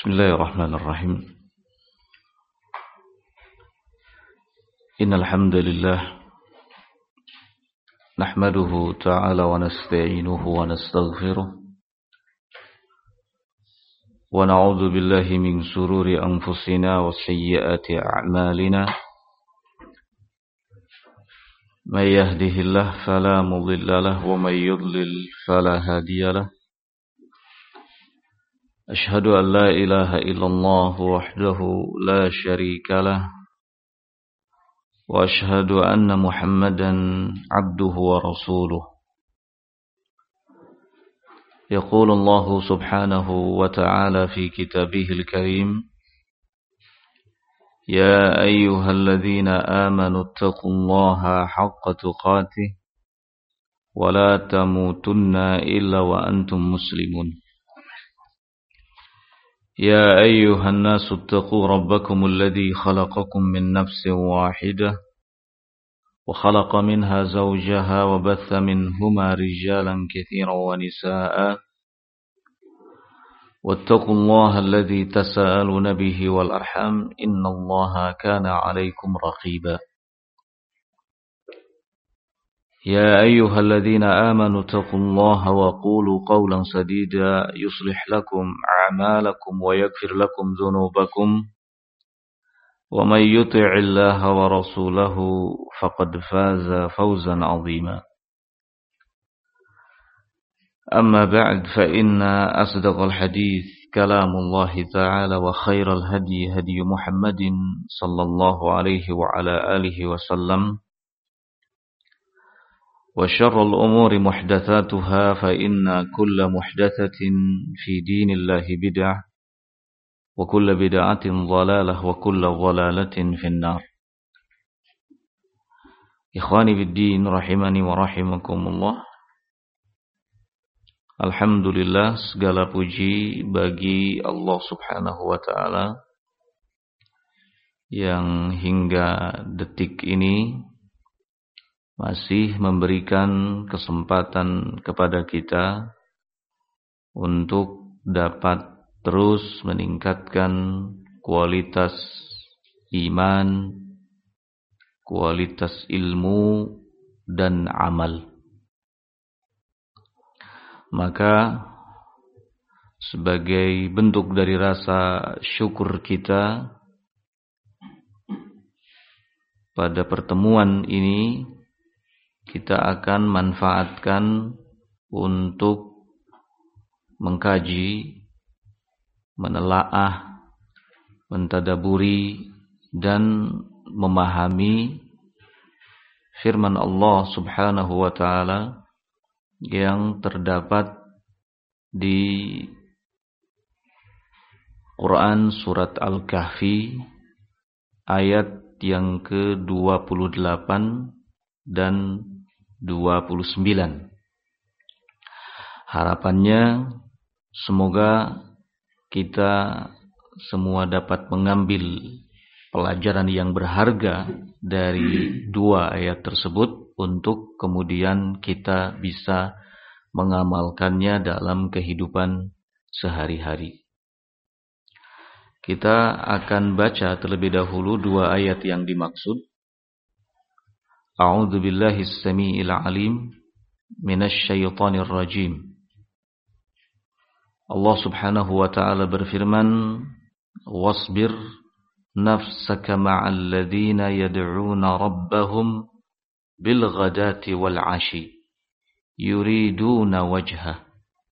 Bismillahirrahmanirrahim. Innal hamdalillah nahmaduhu ta'ala wa nasta'inuhu wa nastaghfiruh wa na'udzu billahi min shururi anfusina wa sayyiati a'malina. May yahdihillahu fala mudilla lahu wa may yudlil fala hadiya lahu. Ashhadu an la ilaha illallah wahdahu la syarika lah wa ashhadu anna Muhammadan abduhu wa rasuluh. Yaqulu Allah subhanahu wa ta'ala fi kitabihil karim, ya ayyuhalladzina amanu taqullaha haqqa tuqatih wa la tamutunna illa wa antum muslimun. يا أيها الناس اتقوا ربكم الذي خلقكم من نفس واحدة وخلق منها زوجها وبث منهما رجالا كثيرا ونساء واتقوا الله الذي تساءلون به والأرحام إن الله كان عليكم رقيبا. يا أيها الذين آمنوا اتقوا الله وقولوا قولا سديدا يصلح لكم أعمالكم ويغفر لكم ذنوبكم ومن يطع الله ورسوله فقد فاز فوزا عظيما. أما بعد فإن أصدق الحديث كلام الله تعالى وخير الهدي هدي محمد صلى الله عليه وعلى آله وسلم وشر الأمور محدثاتها فإن كل محدثة في دين الله بدعة وكل بدعة ضلالة وكل ضلالة في النار. Ikhwani biddin rahimani wa rahimakumullah. Alhamdulillah, segala puji bagi Allah subhanahu wa ta'ala yang hingga detik ini masih memberikan kesempatan kepada kita untuk dapat terus meningkatkan kualitas iman, kualitas ilmu dan amal. Maka sebagai bentuk dari rasa syukur kita pada pertemuan ini, kita akan manfaatkan untuk mengkaji, menelaah, mentadaburi dan memahami firman Allah subhanahu wa ta'ala yang terdapat di Quran surat Al-Kahfi ayat yang ke-28 dan 29. Harapannya semoga kita semua dapat mengambil pelajaran yang berharga dari dua ayat tersebut untuk kemudian kita bisa mengamalkannya dalam kehidupan sehari-hari. Kita akan baca terlebih dahulu dua ayat yang dimaksud. A'udzu billahi as-sami'il 'alim minasy syaithanir rajim. Allah Subhanahu wa ta'ala berfirman, "Wasbir nafsaka ma'al ladzina yad'una rabbahum bil ghadati wal 'ashi yuriduna wajhah."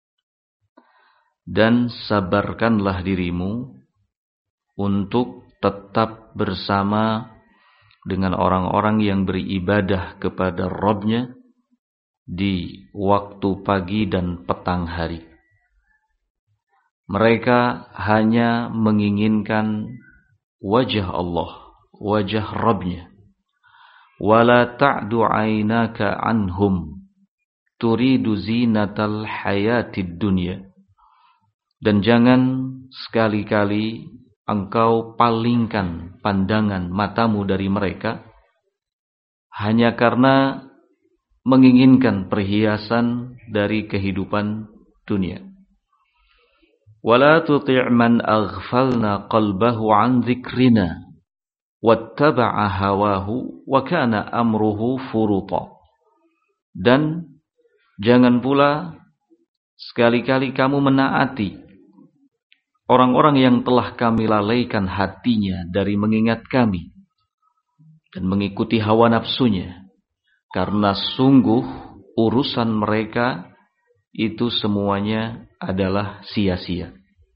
Dan sabarkanlah dirimu untuk tetap bersama dengan orang-orang yang beribadah kepada Rabb-nya di waktu pagi dan petang hari. Mereka hanya menginginkan wajah Allah, wajah Rabb-nya. Wala ta'du 'ainaka 'anhum turidu zinatal hayatid dunya. Dan jangan sekali-kali engkau palingkan pandangan matamu dari mereka hanya karena menginginkan perhiasan dari kehidupan dunia. Wala tuti' man aghfalna qalbahu an dzikrina wattaba'a hawahu wa kana amruhu furuta. Dan jangan pula sekali-kali kamu menaati orang-orang yang telah kami lalaikan hatinya dari mengingat kami dan mengikuti hawa nafsunya, karena sungguh urusan mereka itu semuanya adalah sia-sia.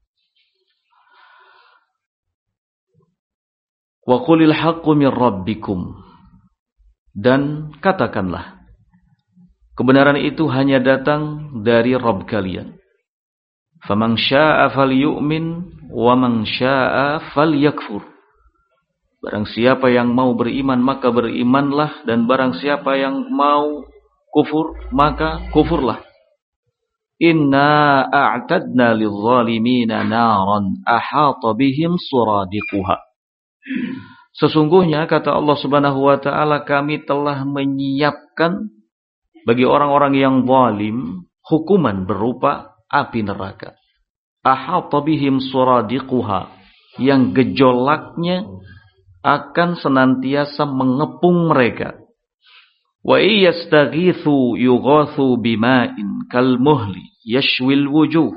Wa qulil haqqu min rabbikum, dan katakanlah kebenaran itu hanya datang dari Rabb kalian. Faman syaa'a falyu'min wa man syaa'a falyakfur. Barang siapa yang mau beriman maka berimanlah, dan barang siapa yang mau kufur maka kufurlah. Inna a'tadna lidh-dhalimina naran ahata bihim suradiquha. Sesungguhnya kata Allah Subhanahu wa taala, kami telah menyiapkan bagi orang-orang yang zalim hukuman berupa api neraka. Ahata bihim suradiquha, yang gejolaknya akan senantiasa mengepung mereka. Wa iyastaghithu yughathu bima'in kalmuhli yashwil wujuh.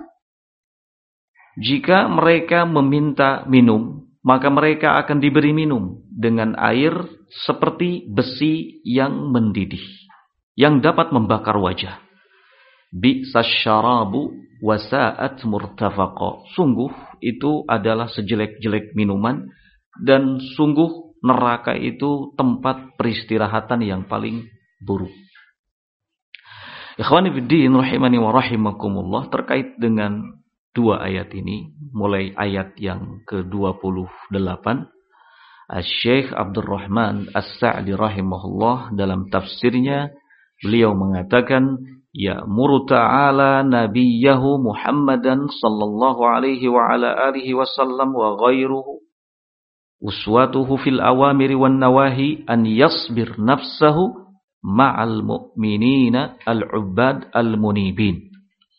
Jika mereka meminta minum, maka mereka akan diberi minum dengan air seperti besi yang mendidih, yang dapat membakar wajah. Bi'sas syarabu wa sa'at murtafaqa. Sungguh itu adalah sejelek-jelek minuman, dan sungguh neraka itu tempat peristirahatan yang paling buruk. Ikhwani fiddin rahimani wa rahimakumullah, terkait dengan dua ayat ini, mulai ayat yang ke-28, Syekh Abdul Rahman As-Sa'di rahimahullah dalam tafsirnya, beliau mengatakan, ya'muru ta'ala nabiyahu Muhammadan sallallahu alaihi wa ala alihi wasallam wa ghairuhu uswatuhu fil awamiri wan nawahi an yasbir nafsahu ma'al mu'minina al-ubbad al-munibin.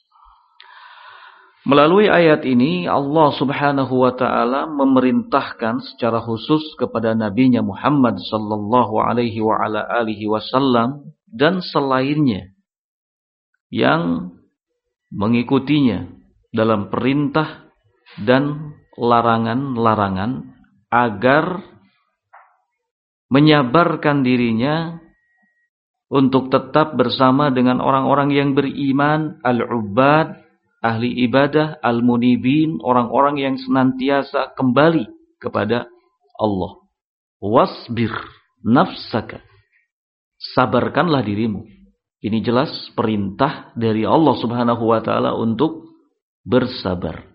Melalui ayat ini Allah Subhanahu wa taala memerintahkan secara khusus kepada nabinya Muhammad sallallahu alaihi wa ala alihi wasallam dan selainnya yang mengikutinya dalam perintah dan larangan-larangan agar menyabarkan dirinya untuk tetap bersama dengan orang-orang yang beriman, al-ubbad, ahli ibadah, al-munibin, orang-orang yang senantiasa kembali kepada Allah. Wasbir nafsaka, sabarkanlah dirimu. Ini jelas perintah dari Allah Subhanahu wa taala untuk bersabar.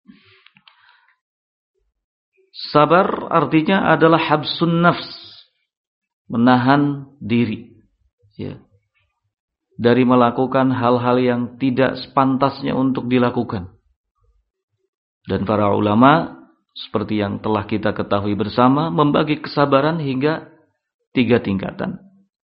Sabar artinya adalah habsun nafs, menahan diri, ya, dari melakukan hal-hal yang tidak sepantasnya untuk dilakukan. Dan para ulama, seperti yang telah kita ketahui bersama, membagi kesabaran hingga 3 tingkatan.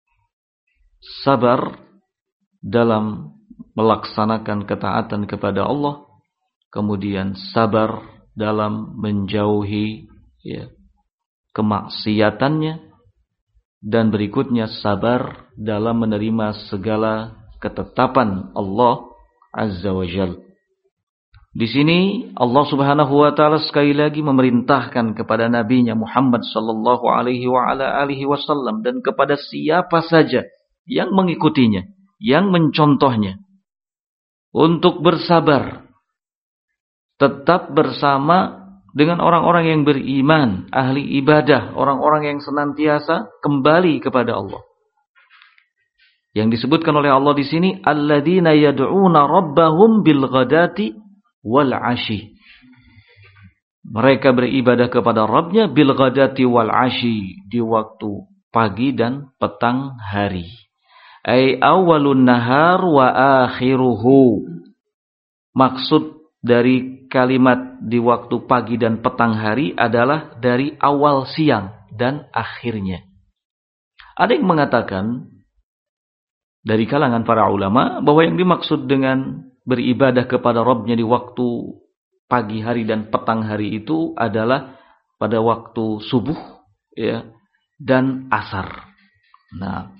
Sabar dalam melaksanakan ketaatan kepada Allah, kemudian sabar dalam menjauhi, ya, kemaksiatannya, dan berikutnya sabar dalam menerima segala ketetapan Allah Azza wa Jalla. Di sini Allah Subhanahu wa taala sekali lagi memerintahkan kepada nabinya Muhammad sallallahu alaihi wa ala alihi wasallam dan kepada siapa saja yang mengikutinya, yang mencontohnya, untuk bersabar, tetap bersama dengan orang-orang yang beriman, ahli ibadah, orang-orang yang senantiasa kembali kepada Allah. Yang disebutkan oleh Allah di sini, alladzina yad'una rabbahum bil ghadati wal 'ashi. Mereka beribadah kepada Rabbnya bil ghadati wal 'ashi, di waktu pagi dan petang hari. Ai awwalun nahar wa akhiruhu. Maksud dari kalimat di waktu pagi dan petang hari adalah dari awal siang dan akhirnya. Ada yang mengatakan dari kalangan para ulama bahwa yang dimaksud dengan beribadah kepada Rabbnya di waktu pagi hari dan petang hari itu adalah pada waktu subuh, ya, dan asar. Nah,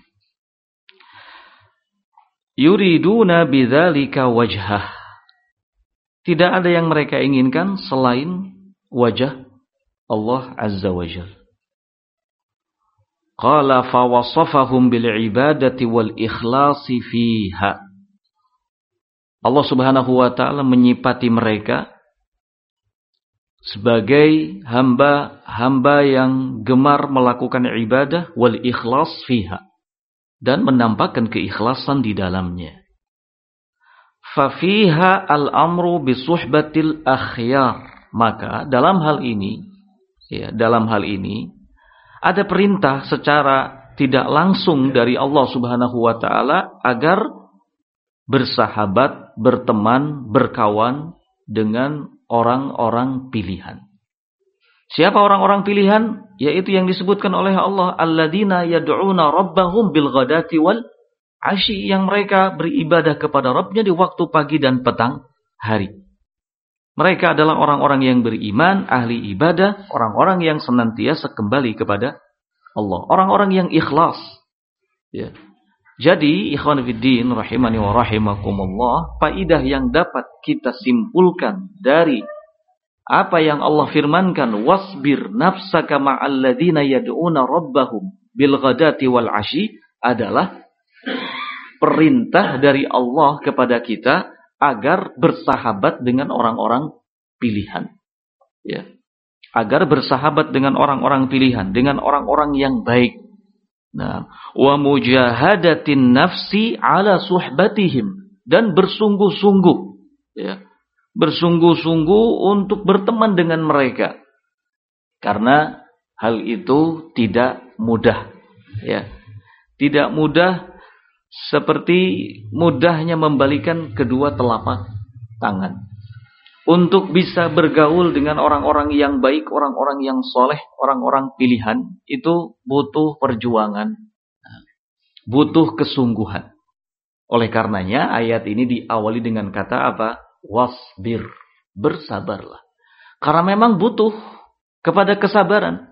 yuriduna bidzalika wajhah. Tidak ada yang mereka inginkan selain wajah Allah Azza wa Jalla. Qala fa wasafahum bil ibadati wal ikhlasi fiha. Allah Subhanahu wa taala menyifati mereka sebagai hamba-hamba yang gemar melakukan ibadah wal ikhlas fiha, dan menampakkan keikhlasan di dalamnya. Fa fiha al-amru bi suhbatil akhyar. Maka dalam hal ini ada perintah secara tidak langsung dari Allah Subhanahu wa taala agar bersahabat, berteman, berkawan dengan orang-orang pilihan. Siapa orang-orang pilihan? Yaitu yang disebutkan oleh Allah, alladzina yad'una rabbahum bil ghadati wal 'asyi, yang mereka beribadah kepada Rabbnya di waktu pagi dan petang hari. Mereka adalah orang-orang yang beriman, ahli ibadah, orang-orang yang senantiasa kembali kepada Allah, orang-orang yang ikhlas. Ya. Jadi, ikhwan fiddin rahimani wa rahimakumullah, faidah yang dapat kita simpulkan dari apa yang Allah firmankan, wasbir nafsaka ma'al ladzina yad'una rabbahum bil ghadati wal 'asyi, adalah perintah dari Allah kepada kita agar bersahabat dengan orang-orang pilihan. Ya. Agar bersahabat dengan orang-orang pilihan, dengan orang-orang yang baik. Nah, wa mujahadatin nafsi ala suhbatihim, dan bersungguh-sungguh, ya, bersungguh-sungguh untuk berteman dengan mereka. Karena hal itu tidak mudah, ya. Tidak mudah seperti mudahnya membalikan kedua telapak tangan. Untuk bisa bergaul dengan orang-orang yang baik, orang-orang yang soleh, orang-orang pilihan, itu butuh perjuangan, butuh kesungguhan. Oleh karenanya ayat ini diawali dengan kata apa? Wasbir, bersabarlah. Karena memang butuh kepada kesabaran.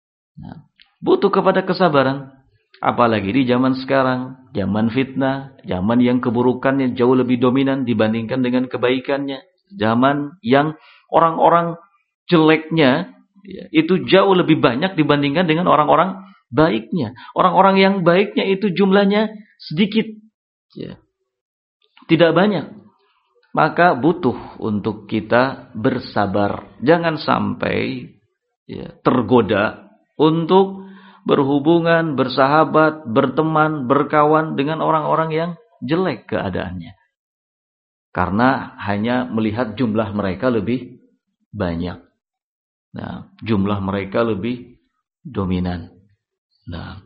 Butuh kepada kesabaran. Apalagi di zaman sekarang, zaman fitnah, zaman yang keburukannya jauh lebih dominan dibandingkan dengan kebaikannya. Zaman yang orang-orang jeleknya, ya, itu jauh lebih banyak dibandingkan dengan orang-orang baiknya. Orang-orang yang baiknya itu jumlahnya sedikit, ya, tidak banyak. Maka butuh untuk kita bersabar. Jangan sampai, ya, tergoda untuk berhubungan, bersahabat, berteman, berkawan dengan orang-orang yang jelek keadaannya. Karena hanya melihat jumlah mereka lebih banyak. Nah, jumlah mereka lebih dominan. Nah,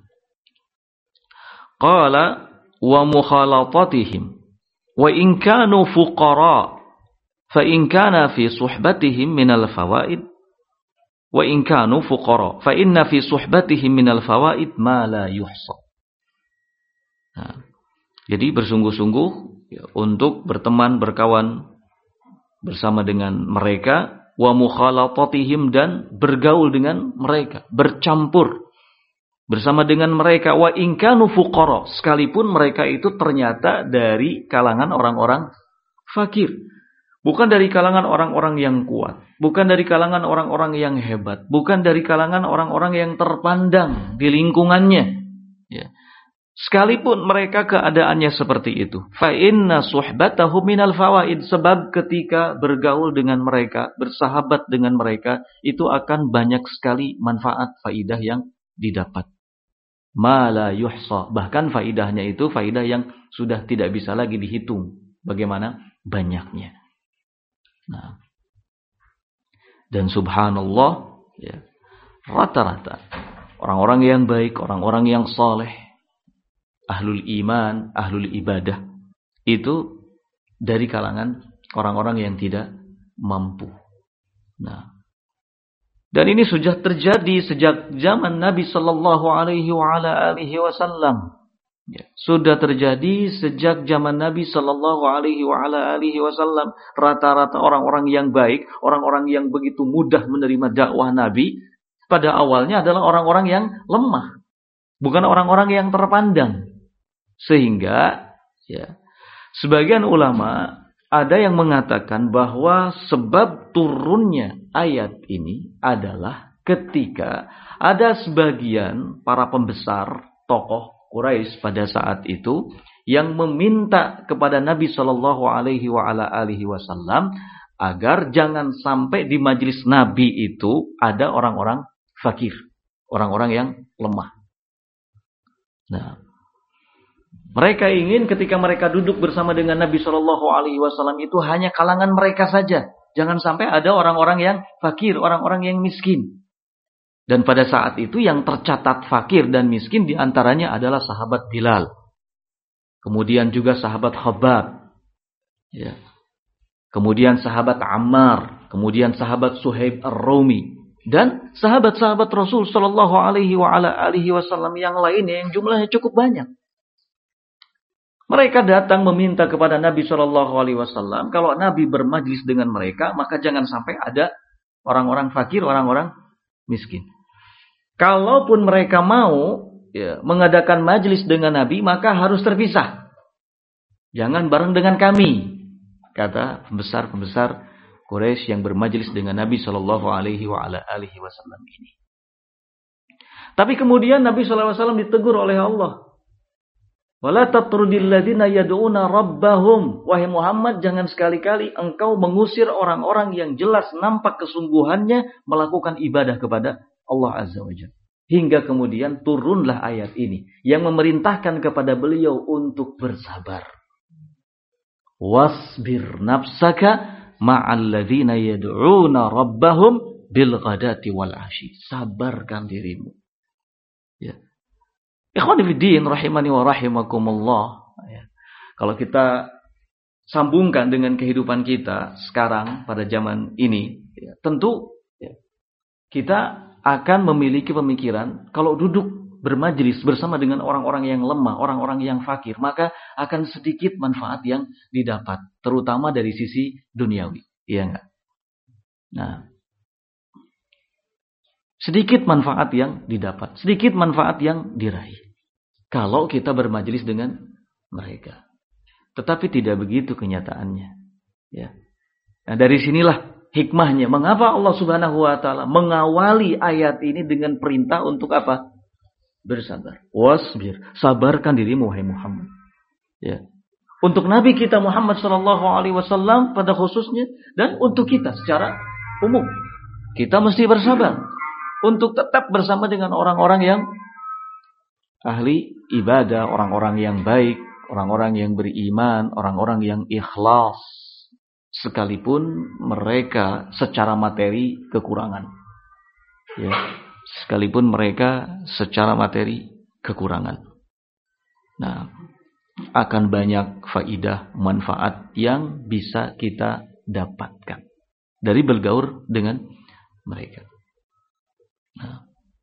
qala wa mukhalatatihim wa in kanu fuqara fa in kana fi suhbatihim minal fawaid wa in kanu fuqara fa inna fi suhbatihim minal fawaid ma la yuhsa. Nah, jadi bersungguh-sungguh, ya, untuk berteman, berkawan bersama dengan mereka, wa mukhalatatihim, dan bergaul dengan mereka, bercampur bersama dengan mereka, wa in kanu fuqara, sekalipun mereka itu ternyata dari kalangan orang-orang fakir. Bukan dari kalangan orang-orang yang kuat, bukan dari kalangan orang-orang yang hebat, bukan dari kalangan orang-orang yang terpandang di lingkungannya, ya. Sekalipun mereka keadaannya seperti itu, fa inna suhbatahu minal fawaid, sebab ketika bergaul dengan mereka, bersahabat dengan mereka, itu akan banyak sekali manfaat, faidah yang didapat. Ma la yuhsa, bahkan faidahnya itu faidah yang sudah tidak bisa lagi dihitung bagaimana banyaknya. Nah, dan subhanallah, ya, rata-rata orang-orang yang baik, orang-orang yang saleh, ahlul iman, ahlul ibadah, itu dari kalangan orang-orang yang tidak mampu. Nah, dan ini sudah terjadi sejak zaman Nabi sallallahu alaihi wasallam. Ya, sudah terjadi sejak zaman Nabi Shallallahu Alaihi Wasallam. Rata-rata orang-orang yang baik, orang-orang yang begitu mudah menerima dakwah Nabi, pada awalnya adalah orang-orang yang lemah, bukan orang-orang yang terpandang. Sehingga, ya, sebagian ulama ada yang mengatakan bahwa sebab turunnya ayat ini adalah ketika ada sebagian para pembesar tokoh Quraisy pada saat itu yang meminta kepada Nabi Shallallahu Alaihi Wasallam agar jangan sampai di majelis Nabi itu ada orang-orang fakir, orang-orang yang lemah. Nah, mereka ingin ketika mereka duduk bersama dengan Nabi Shallallahu Alaihi Wasallam itu hanya kalangan mereka saja, jangan sampai ada orang-orang yang fakir, orang-orang yang miskin. Dan pada saat itu yang tercatat fakir dan miskin diantaranya adalah sahabat Bilal. Kemudian juga sahabat Khabbab. Ya. Kemudian sahabat Ammar. Kemudian sahabat Suhaib Ar-Rumi. Dan sahabat-sahabat Rasul Sallallahu Alaihi Wasallam yang lainnya yang jumlahnya cukup banyak. Mereka datang meminta kepada Nabi Sallallahu Alaihi Wasallam. Kalau Nabi bermajlis dengan mereka, maka jangan sampai ada orang-orang fakir, orang-orang miskin. Kalaupun mereka mau mengadakan majlis dengan Nabi, maka harus terpisah. Jangan bareng dengan kami, kata pembesar-pembesar Quraisy yang bermajlis dengan Nabi Shallallahu Alaihi Wasallam ini. Tapi kemudian Nabi Shallallahu Alaihi Wasallam ditegur oleh Allah. Wala tatrudil ladzina yad'una rabbahum. Wahai Muhammad, jangan sekali-kali engkau mengusir orang-orang yang jelas nampak kesungguhannya melakukan ibadah kepada Allah Azza wa Jalla. Hingga kemudian turunlah ayat ini yang memerintahkan kepada beliau untuk bersabar. Wasbir nafsaka ma'al ladzina yad'una rabbahum bil ghadati wal 'ashi. Sabarkan dirimu. Ya. Ikhwani fiddin rahimani wa rahimakumullah. Ya. Kalau kita sambungkan dengan kehidupan kita sekarang pada zaman ini, ya, tentu ya, kita akan memiliki pemikiran kalau duduk bermajlis bersama dengan orang-orang yang lemah, orang-orang yang fakir, maka akan sedikit manfaat yang didapat, terutama dari sisi duniawi. Iya enggak? Nah, sedikit manfaat yang didapat, sedikit manfaat yang diraih kalau kita bermajlis dengan mereka. Tetapi tidak begitu kenyataannya. Ya. Nah, dari sinilah hikmahnya. Mengapa Allah Subhanahu wa Ta'ala mengawali ayat ini dengan perintah untuk apa? Bersabar. Wasbir. Sabarkan dirimu, wahai Muhammad. Ya. Untuk Nabi kita Muhammad Sallallahu Alaihi Wasallam pada khususnya, dan untuk kita secara umum, kita mesti bersabar untuk tetap bersama dengan orang-orang yang ahli ibadah, orang-orang yang baik, orang-orang yang beriman, orang-orang yang ikhlas. Sekalipun mereka secara materi kekurangan. Ya, sekalipun mereka secara materi kekurangan. Nah, akan banyak faidah, manfaat yang bisa kita dapatkan dari bergaul dengan mereka. Nah.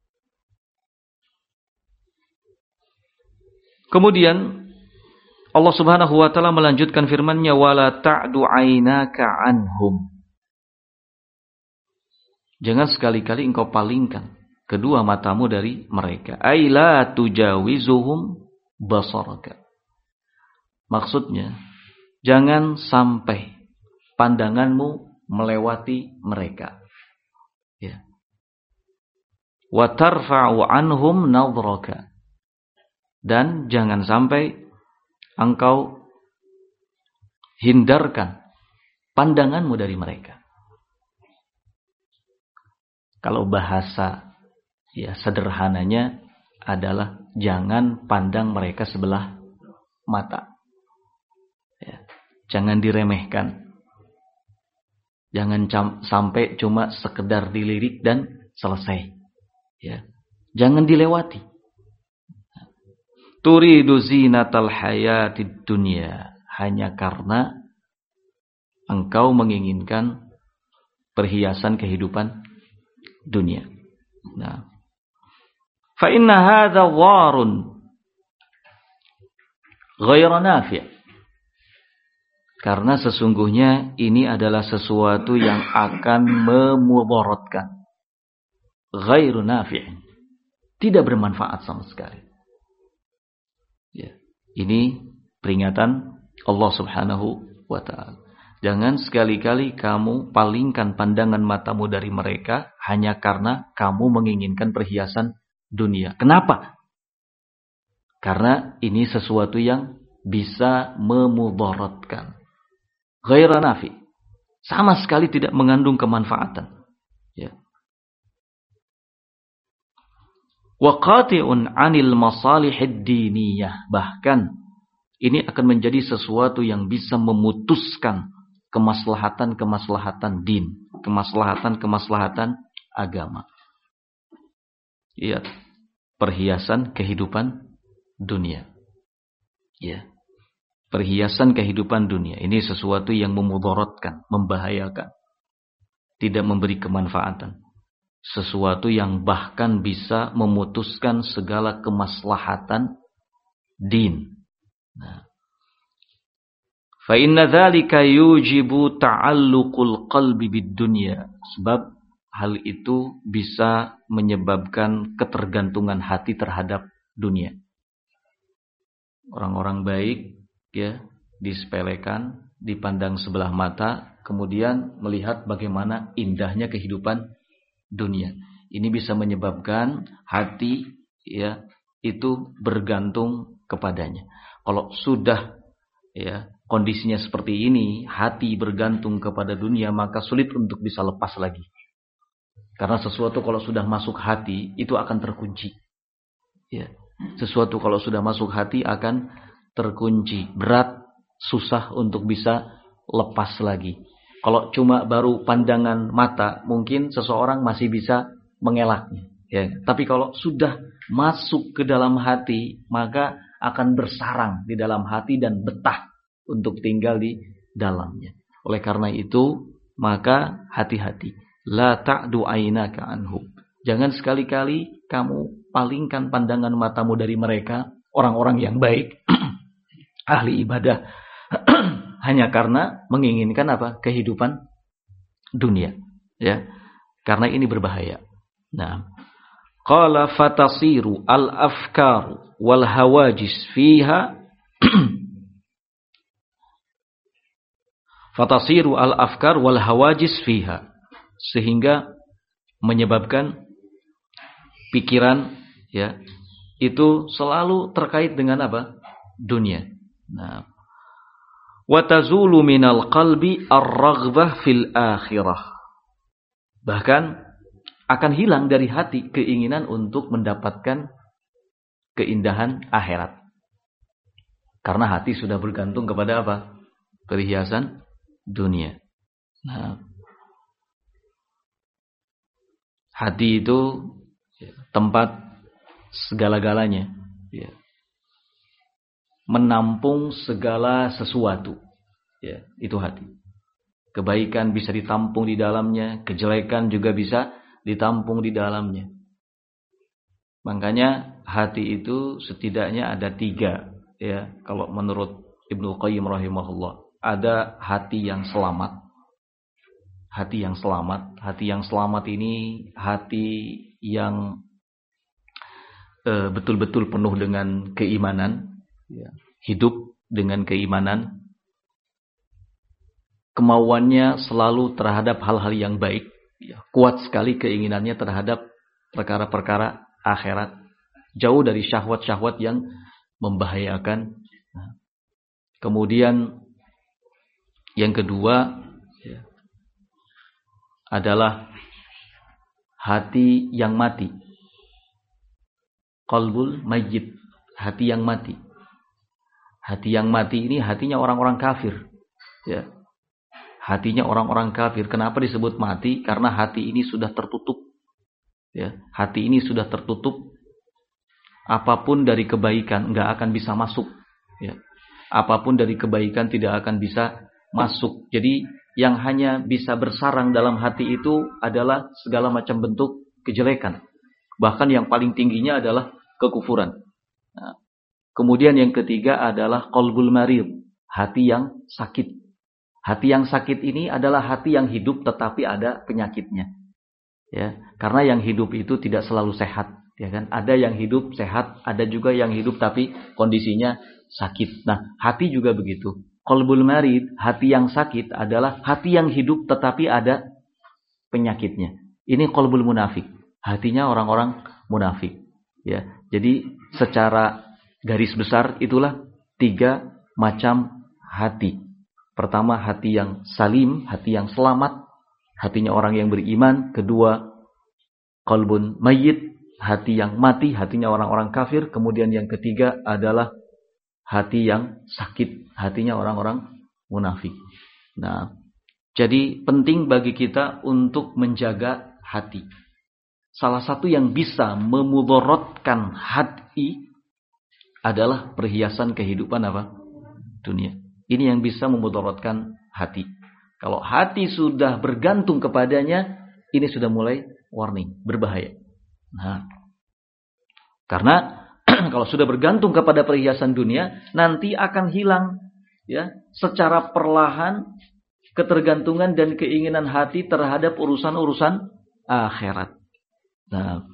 Kemudian Allah Subhanahu wa Ta'ala melanjutkan firman-Nya, wala ta'du 'ainaka 'anhum. Jangan sekali-kali engkau palingkan kedua matamu dari mereka. Ai la tujawizuhum basaraka. Maksudnya, jangan sampai pandanganmu melewati mereka. Ya. Wa tarfa'u 'anhum nadhraka. Dan jangan sampai engkau hindarkan pandanganmu dari mereka. Kalau bahasa ya sederhananya adalah jangan pandang mereka sebelah mata. Ya, jangan diremehkan. Jangan sampai cuma sekedar dilirik dan selesai. Ya, jangan dilewati. Turidu zinatal hayatid dunya, hanya karena engkau menginginkan perhiasan kehidupan dunia. Nah, fa inna hadza warun Ghairu nafi'. Karena sesungguhnya ini adalah sesuatu yang akan memudaratkan. Ghairu nafi'. Tidak bermanfaat sama sekali. Ya. Ini peringatan Allah Subhanahu wa ta'ala. Jangan sekali-kali kamu palingkan pandangan matamu dari mereka hanya karena kamu menginginkan perhiasan dunia. Kenapa? Karena ini sesuatu yang bisa memudaratkan. Ghairu nafi'. Sama sekali tidak mengandung kemanfaatan. Ya. Wa qati'un 'anil masalihid diniyah. Bahkan ini akan menjadi sesuatu yang bisa memutuskan kemaslahatan-kemaslahatan din, kemaslahatan-kemaslahatan agama. Ya, perhiasan kehidupan dunia. Ya. Perhiasan kehidupan dunia ini sesuatu yang memudaratkan, membahayakan, tidak memberi kemanfaatan. Sesuatu yang bahkan bisa memutuskan segala kemaslahatan din. Nah, fa inna dzalika yujibu ta'alluqul qalbi bid-dunya. Sebab hal itu bisa menyebabkan ketergantungan hati terhadap dunia. Orang-orang baik ya disepelekan, dipandang sebelah mata, kemudian melihat bagaimana indahnya kehidupan dunia. Ini bisa menyebabkan hati ya itu bergantung kepadanya. Kalau sudah ya kondisinya seperti ini, hati bergantung kepada dunia, maka sulit untuk bisa lepas lagi. Karena sesuatu kalau sudah masuk hati itu akan terkunci. Ya. Sesuatu kalau sudah masuk hati akan terkunci, berat, susah untuk bisa lepas lagi. Kalau cuma baru pandangan mata, mungkin seseorang masih bisa mengelaknya. Ya. Tapi kalau sudah masuk ke dalam hati, maka akan bersarang di dalam hati dan betah untuk tinggal di dalamnya. Oleh karena itu, maka hati-hati. La ta'du aynaka anhum. Jangan sekali-kali kamu palingkan pandangan matamu dari mereka, orang-orang yang baik, ahli ibadah, hanya karena menginginkan apa? Kehidupan dunia. Ya. Karena ini berbahaya. Nah, qala fatasiru al-afkar wal hawajis fiha fatasiru al-afkar wal hawajis fiha, sehingga menyebabkan pikiran ya itu selalu terkait dengan apa? Dunia. Nah, wa tazulu minal qalbi ar-raghbah fil akhirah. Bahkan akan hilang dari hati keinginan untuk mendapatkan keindahan akhirat. Karena hati sudah bergantung kepada apa? Perhiasan dunia. Nah, hati itu tempat segala-galanya. Ya. Menampung segala sesuatu. Ya, itu hati. Kebaikan bisa ditampung di dalamnya, kejelekan juga bisa ditampung di dalamnya. Makanya hati itu setidaknya ada 3. Ya, kalau menurut Ibnu Qayyim rahimahullah, ada hati yang selamat. Hati yang selamat. Hati yang selamat ini hati yang betul-betul penuh dengan keimanan. Ya, hidup dengan keimanan, kemauannya selalu terhadap hal-hal yang baik, ya, kuat sekali keinginannya terhadap perkara-perkara akhirat, jauh dari syahwat-syahwat yang membahayakan. Nah, kemudian yang kedua ya, adalah hati yang mati, qalbul mayyit, hati yang mati. Hati yang mati ini hatinya orang-orang kafir. Ya. Hatinya orang-orang kafir. Kenapa disebut mati? Karena hati ini sudah tertutup. Ya. Hati ini sudah tertutup. Apapun dari kebaikan nggak akan bisa masuk. Ya. Apapun dari kebaikan tidak akan bisa masuk. Jadi yang hanya bisa bersarang dalam hati itu adalah segala macam bentuk kejelekan. Bahkan yang paling tingginya adalah kekufuran. Nah, Kemudian yang ketiga adalah qalbul marid, hati yang sakit. Hati yang sakit ini adalah hati yang hidup tetapi ada penyakitnya. Ya, karena yang hidup itu tidak selalu sehat, ya kan? Ada yang hidup sehat, ada juga yang hidup tapi kondisinya sakit. Nah, hati juga begitu. Qalbul marid, hati yang sakit adalah hati yang hidup tetapi ada penyakitnya. Ini qalbul munafik, hatinya orang-orang munafik. Ya, jadi secara garis besar itulah 3 macam hati. Pertama, hati yang salim, hati yang selamat, hatinya orang yang beriman. Kedua, qalbun mayyit, hati yang mati, hatinya orang-orang kafir. Kemudian yang ketiga adalah hati yang sakit, hatinya orang-orang munafik. Nah, jadi penting bagi kita untuk menjaga hati. Salah satu yang bisa memudaratkan hati adalah perhiasan kehidupan apa? Dunia. Ini yang bisa memudaratkan hati. Kalau hati sudah bergantung kepadanya, ini sudah mulai warning, berbahaya. Nah, karena kalau sudah bergantung kepada perhiasan dunia, nanti akan hilang ya secara perlahan ketergantungan dan keinginan hati terhadap urusan-urusan akhirat. Nah,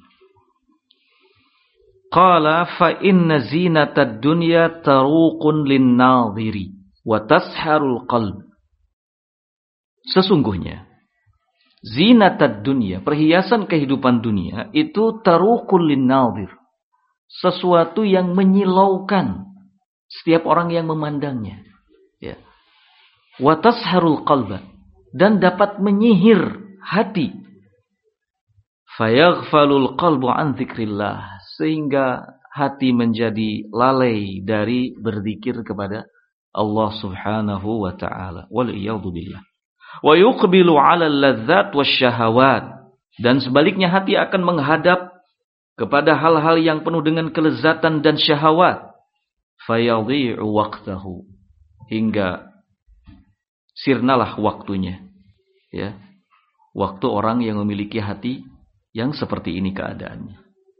qala fa inna zinatad dunya taruqun lin-nadhiri wa tasharul qalb. Sesungguhnya zinatad dunya, perhiasan kehidupan dunia itu taruqun lin-nadhir, sesuatu yang menyilaukan setiap orang yang memandangnya, ya. Wa tasharul qalba, dan dapat menyihir hati. Fayaghfalul qalbu an dzikrillah, sehingga hati menjadi lalai dari berzikir kepada Allah Subhanahu wa taala. Wal iyadu billah. Wa yuqbilu 'ala al-ladzat wasyahawat, dan sebaliknya hati akan menghadap kepada hal-hal yang penuh dengan kelezatan dan syahwat. Fayadhi'u waqtahu, hingga sirnalah waktunya. Ya. Waktu orang yang memiliki hati yang seperti ini keadaannya.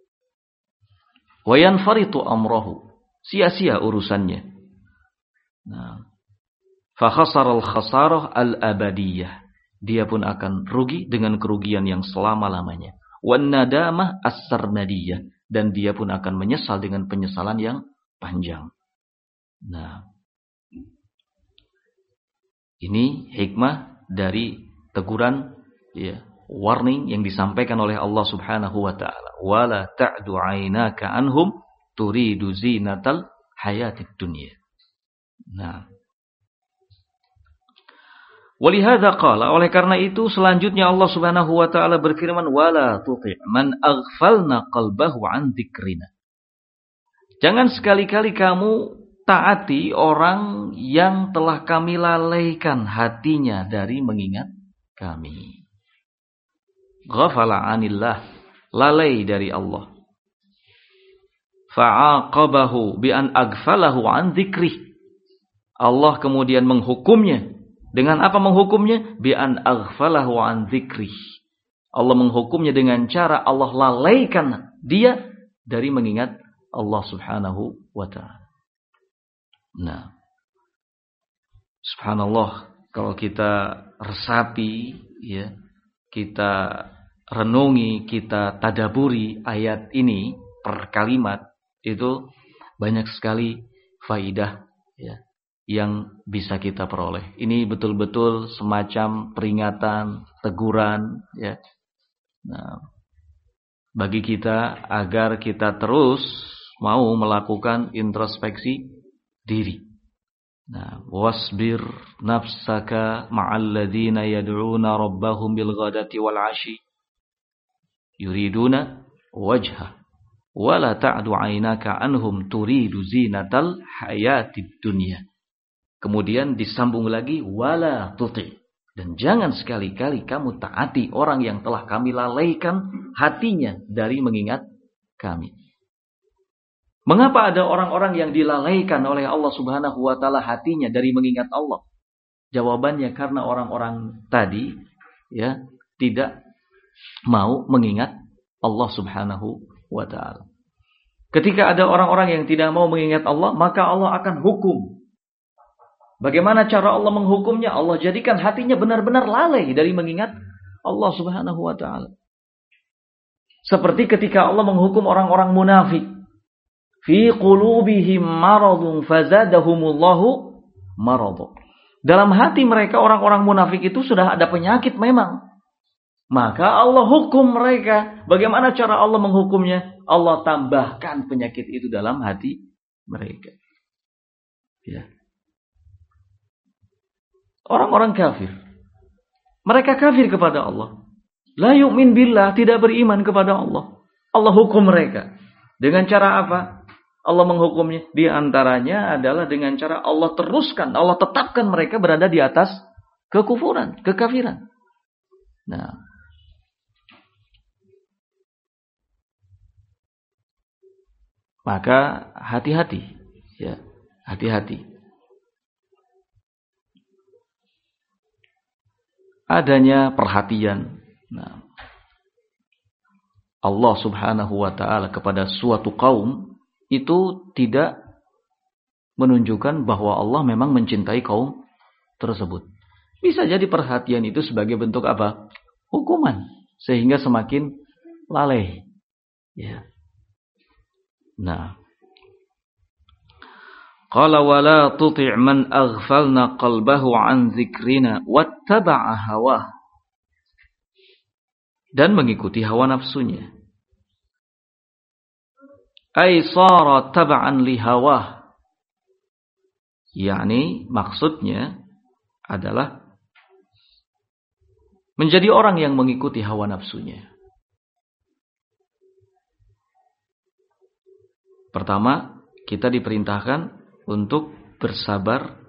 Wa yanfaritu amrahu, sia-sia urusannya. Nah, fa khasaral khasarah al-abadiyah, dia pun akan rugi dengan kerugian yang selama-lamanya. Wan nadamah as-sarmadiyah, dan dia pun akan menyesal dengan penyesalan yang panjang. Nah, ini hikmah dari teguran, ya, warning yang disampaikan oleh Allah Subhanahu wa taala. Wala ta'du 'ainaka anhum turidu zinatal hayatid dunya. Nah, walihada qala, oleh karena itu selanjutnya Allah Subhanahu wa taala berfirman, wala tuti' man aghfalna qalbahu an dzikrina. Jangan sekali-kali kamu taati orang yang telah kami lalaikan hatinya dari mengingat kami. Ghafala 'anillah, lalai dari Allah. Fa'aqabahu bi an aghfalahu an dzikrih. Allah kemudian menghukumnya. Dengan apa menghukumnya? Bi an aghfalahu an dzikrih. Allah menghukumnya dengan cara Allah lalaikan dia dari mengingat Allah Subhanahu wa taala. Nah, subhanallah, kalau kita resapi, ya, kita renungi, kita tadaburi ayat ini per kalimat, itu banyak sekali faidah, ya, yang bisa kita peroleh. Ini betul-betul semacam peringatan, teguran, ya. Nah, bagi kita agar kita terus mau melakukan introspeksi diri. Nah, wasbir nafsaka ma'al ladzina yad'una rabbahum bil ghadati wal 'ashi yuriduna wajha wa la ta'du 'ainaka anhum turidu zinatal hayatid dunya. Kemudian disambung lagi wala tuti', dan jangan sekali-kali kamu taati orang yang telah kami lalaikan hatinya dari mengingat kami. Mengapa ada orang-orang yang dilalaikan oleh Allah Subhanahu wa taala hatinya dari mengingat Allah? Jawabannya karena orang-orang tadi, ya, tidak mau mengingat Allah Subhanahu wa taala. Ketika ada orang-orang yang tidak mau mengingat Allah, maka Allah akan hukum. Bagaimana cara Allah menghukumnya? Allah jadikan hatinya benar-benar lalai dari mengingat Allah Subhanahu wa ta'ala. Seperti ketika Allah menghukum orang-orang munafik. Fi qulubihim maradun fazadahumullahu maradun. Dalam hati mereka orang-orang munafik itu sudah ada penyakit memang. Maka Allah hukum mereka. Bagaimana cara Allah menghukumnya? Allah tambahkan penyakit itu dalam hati mereka. Ya. Orang-orang kafir. Mereka kafir kepada Allah. La yu'min billah, tidak beriman kepada Allah. Allah hukum mereka. Dengan cara apa? Allah menghukumnya. Di antaranya adalah dengan cara Allah teruskan, Allah tetapkan mereka berada di atas kekufuran, kekafiran. Nah, maka hati-hati, ya, hati-hati. Adanya perhatian. Nah, Allah Subhanahu wa ta'ala kepada suatu kaum itu tidak menunjukkan bahwa Allah memang mencintai kaum tersebut. Bisa jadi perhatian itu sebagai bentuk apa? Hukuman. Sehingga semakin lalai. Ya. Nah. Qala wala tuti' man aghfalna qalbahu an dzikrina wattaba'a hawah. Dan mengikuti hawa nafsunya. Ay sara tab'an li hawah. Yani maksudnya adalah menjadi orang yang mengikuti hawa nafsunya. Pertama, kita diperintahkan untuk bersabar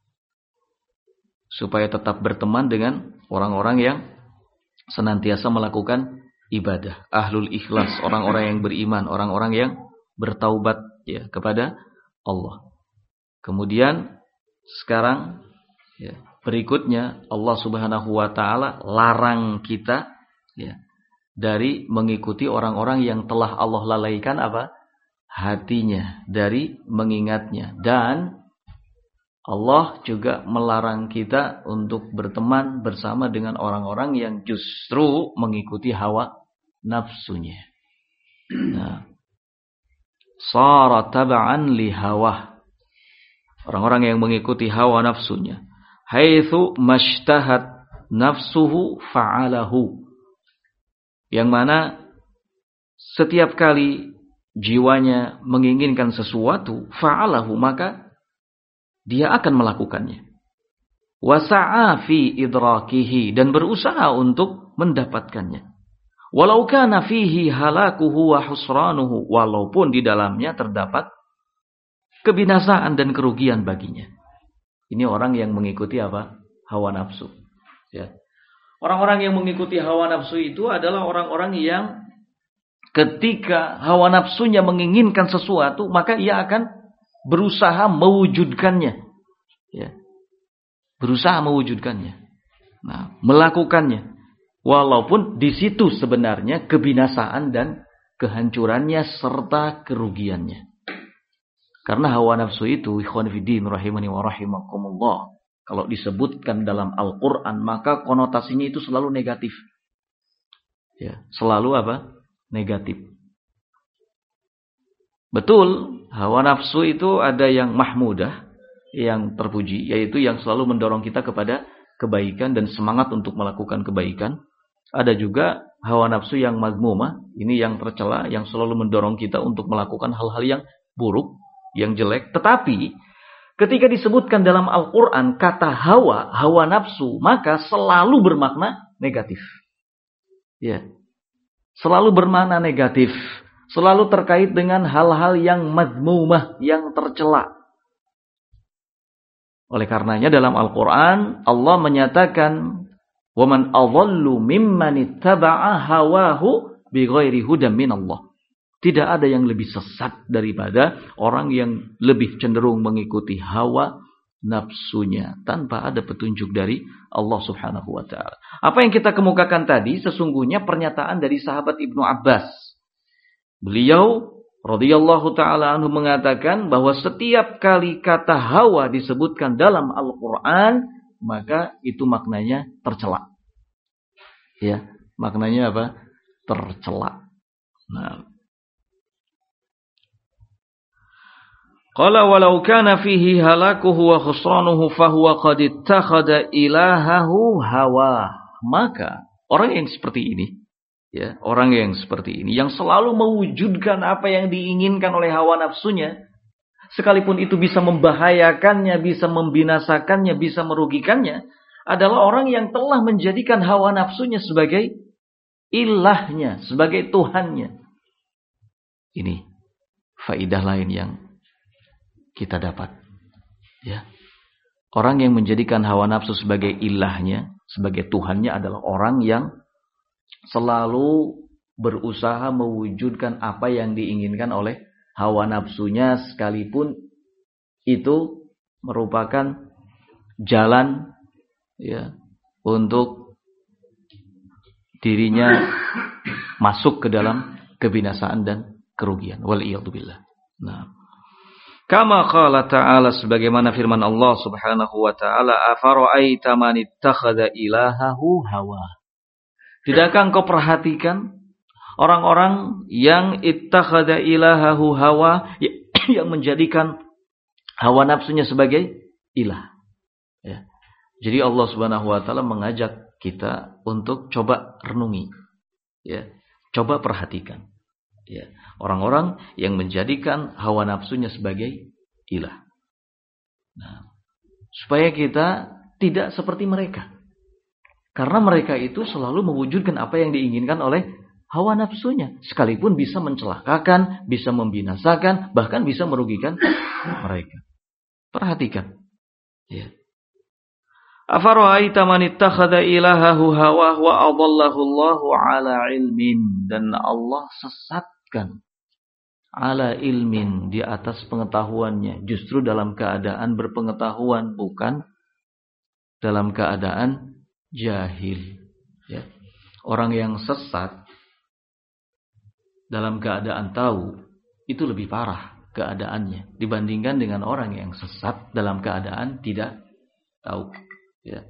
supaya tetap berteman dengan orang-orang yang senantiasa melakukan ibadah, ahlul ikhlas, orang-orang yang beriman, orang-orang yang bertaubat ya kepada Allah. Kemudian sekarang ya, berikutnya Allah Subhanahu wa ta'ala larang kita ya dari mengikuti orang-orang yang telah Allah lalaikan apa? Hatinya dari mengingatnya. Dan Allah juga melarang kita untuk berteman bersama dengan orang-orang yang justru mengikuti hawa nafsunya. Nah, sara tab'an li hawah. Orang-orang yang mengikuti hawa nafsunya. Haitsu mashtahat nafsuhu fa'alahu. Yang mana setiap kali jiwanya menginginkan sesuatu, fa'alahu, maka dia akan melakukannya. Wasa'a fi idrakihi, dan berusaha untuk mendapatkannya. Walau kana fihi halakuhu wa husranuhu, walaupun di dalamnya terdapat kebinasaan dan kerugian baginya. Ini orang yang mengikuti apa? Hawa nafsu. Ya. Orang-orang yang mengikuti hawa nafsu itu adalah orang-orang yang ketika hawa nafsunya menginginkan sesuatu, maka ia akan berusaha mewujudkannya. Ya. Berusaha mewujudkannya. Nah, melakukannya. Walaupun di situ sebenarnya kebinasaan dan kehancurannya serta kerugiannya. Karena hawa nafsu itu, ikhwan fiddin rahimani wa rahimakumullah, kalau disebutkan dalam Al-Quran, maka konotasinya itu selalu negatif. Ya, selalu apa? Negatif. Betul, hawa nafsu itu ada yang mahmudah, yang terpuji, yaitu yang selalu mendorong kita kepada kebaikan dan semangat untuk melakukan kebaikan. Ada juga hawa nafsu yang mazmumah, ini yang tercela, yang selalu mendorong kita untuk melakukan hal-hal yang buruk, yang jelek. Tetapi ketika disebutkan dalam Al-Quran kata hawa nafsu, maka selalu bermakna negatif. Ya. Selalu bermakna negatif. Selalu terkait dengan hal-hal yang madmumah, yang tercela. Oleh karenanya dalam Al-Quran Allah menyatakan, وَمَنْ أَضَلُّ مِمَّنِ اتَّبَعَ هَوَاهُ بِغَيْرِ هُدًى مِنَ اللَّهِ. Tidak ada yang lebih sesat daripada orang yang lebih cenderung mengikuti hawa nafsunya tanpa ada petunjuk dari Allah Subhanahu wa ta'ala. Apa yang kita kemukakan tadi sesungguhnya pernyataan dari sahabat Ibnu Abbas. Beliau radhiyallahu taala anhu mengatakan bahwa setiap kali kata hawa disebutkan dalam Al-Qur'an, maka itu maknanya tercela. Ya, maknanya apa? Tercela. Nah. Qala walau kana fihi halakuhu wa khusranuhu fahuwa qad ittakhadha ilahahu hawa. Maka orang yang seperti ini, ya, orang yang seperti ini yang selalu mewujudkan apa yang diinginkan oleh hawa nafsunya, sekalipun itu bisa membahayakannya, bisa membinasakannya, bisa merugikannya, adalah orang yang telah menjadikan hawa nafsunya sebagai ilahnya, sebagai Tuhannya. Ini faidah lain yang kita dapat. Ya. Orang yang menjadikan hawa nafsu sebagai ilahnya, sebagai Tuhannya adalah orang yang selalu berusaha mewujudkan apa yang diinginkan oleh hawa nafsunya, sekalipun itu merupakan jalan, ya, untuk dirinya masuk ke dalam kebinasaan dan kerugian. Waliyadzubillah. Nah, kama qala ta'ala, sebagaimana firman Allah Subhanahu wa ta'ala, afara'aita man ittakhadha ilahahu hawa. Tidakkah engkau perhatikan orang-orang yang ittakhadha ilahahu hawa, yang menjadikan hawa nafsunya sebagai ilah. Ya. Jadi Allah Subhanahu wa ta'ala mengajak kita untuk coba renungi, ya, coba perhatikan, ya, orang-orang yang menjadikan hawa nafsunya sebagai ilah. Nah, supaya kita tidak seperti mereka, karena mereka itu selalu mewujudkan apa yang diinginkan oleh hawa nafsunya, sekalipun bisa mencelakakan, bisa membinasakan, bahkan bisa merugikan mereka. Perhatikan, ya. Afara'aita man ittakhadha ilahahu hawahu wa adallahu Allahu ala ilmin, dan Allah sesatkan ala ilmin, di atas pengetahuannya, justru dalam keadaan berpengetahuan, bukan dalam keadaan jahil. Ya. Orang yang sesat dalam keadaan tahu itu lebih parah keadaannya dibandingkan dengan orang yang sesat dalam keadaan tidak tahu. Ya.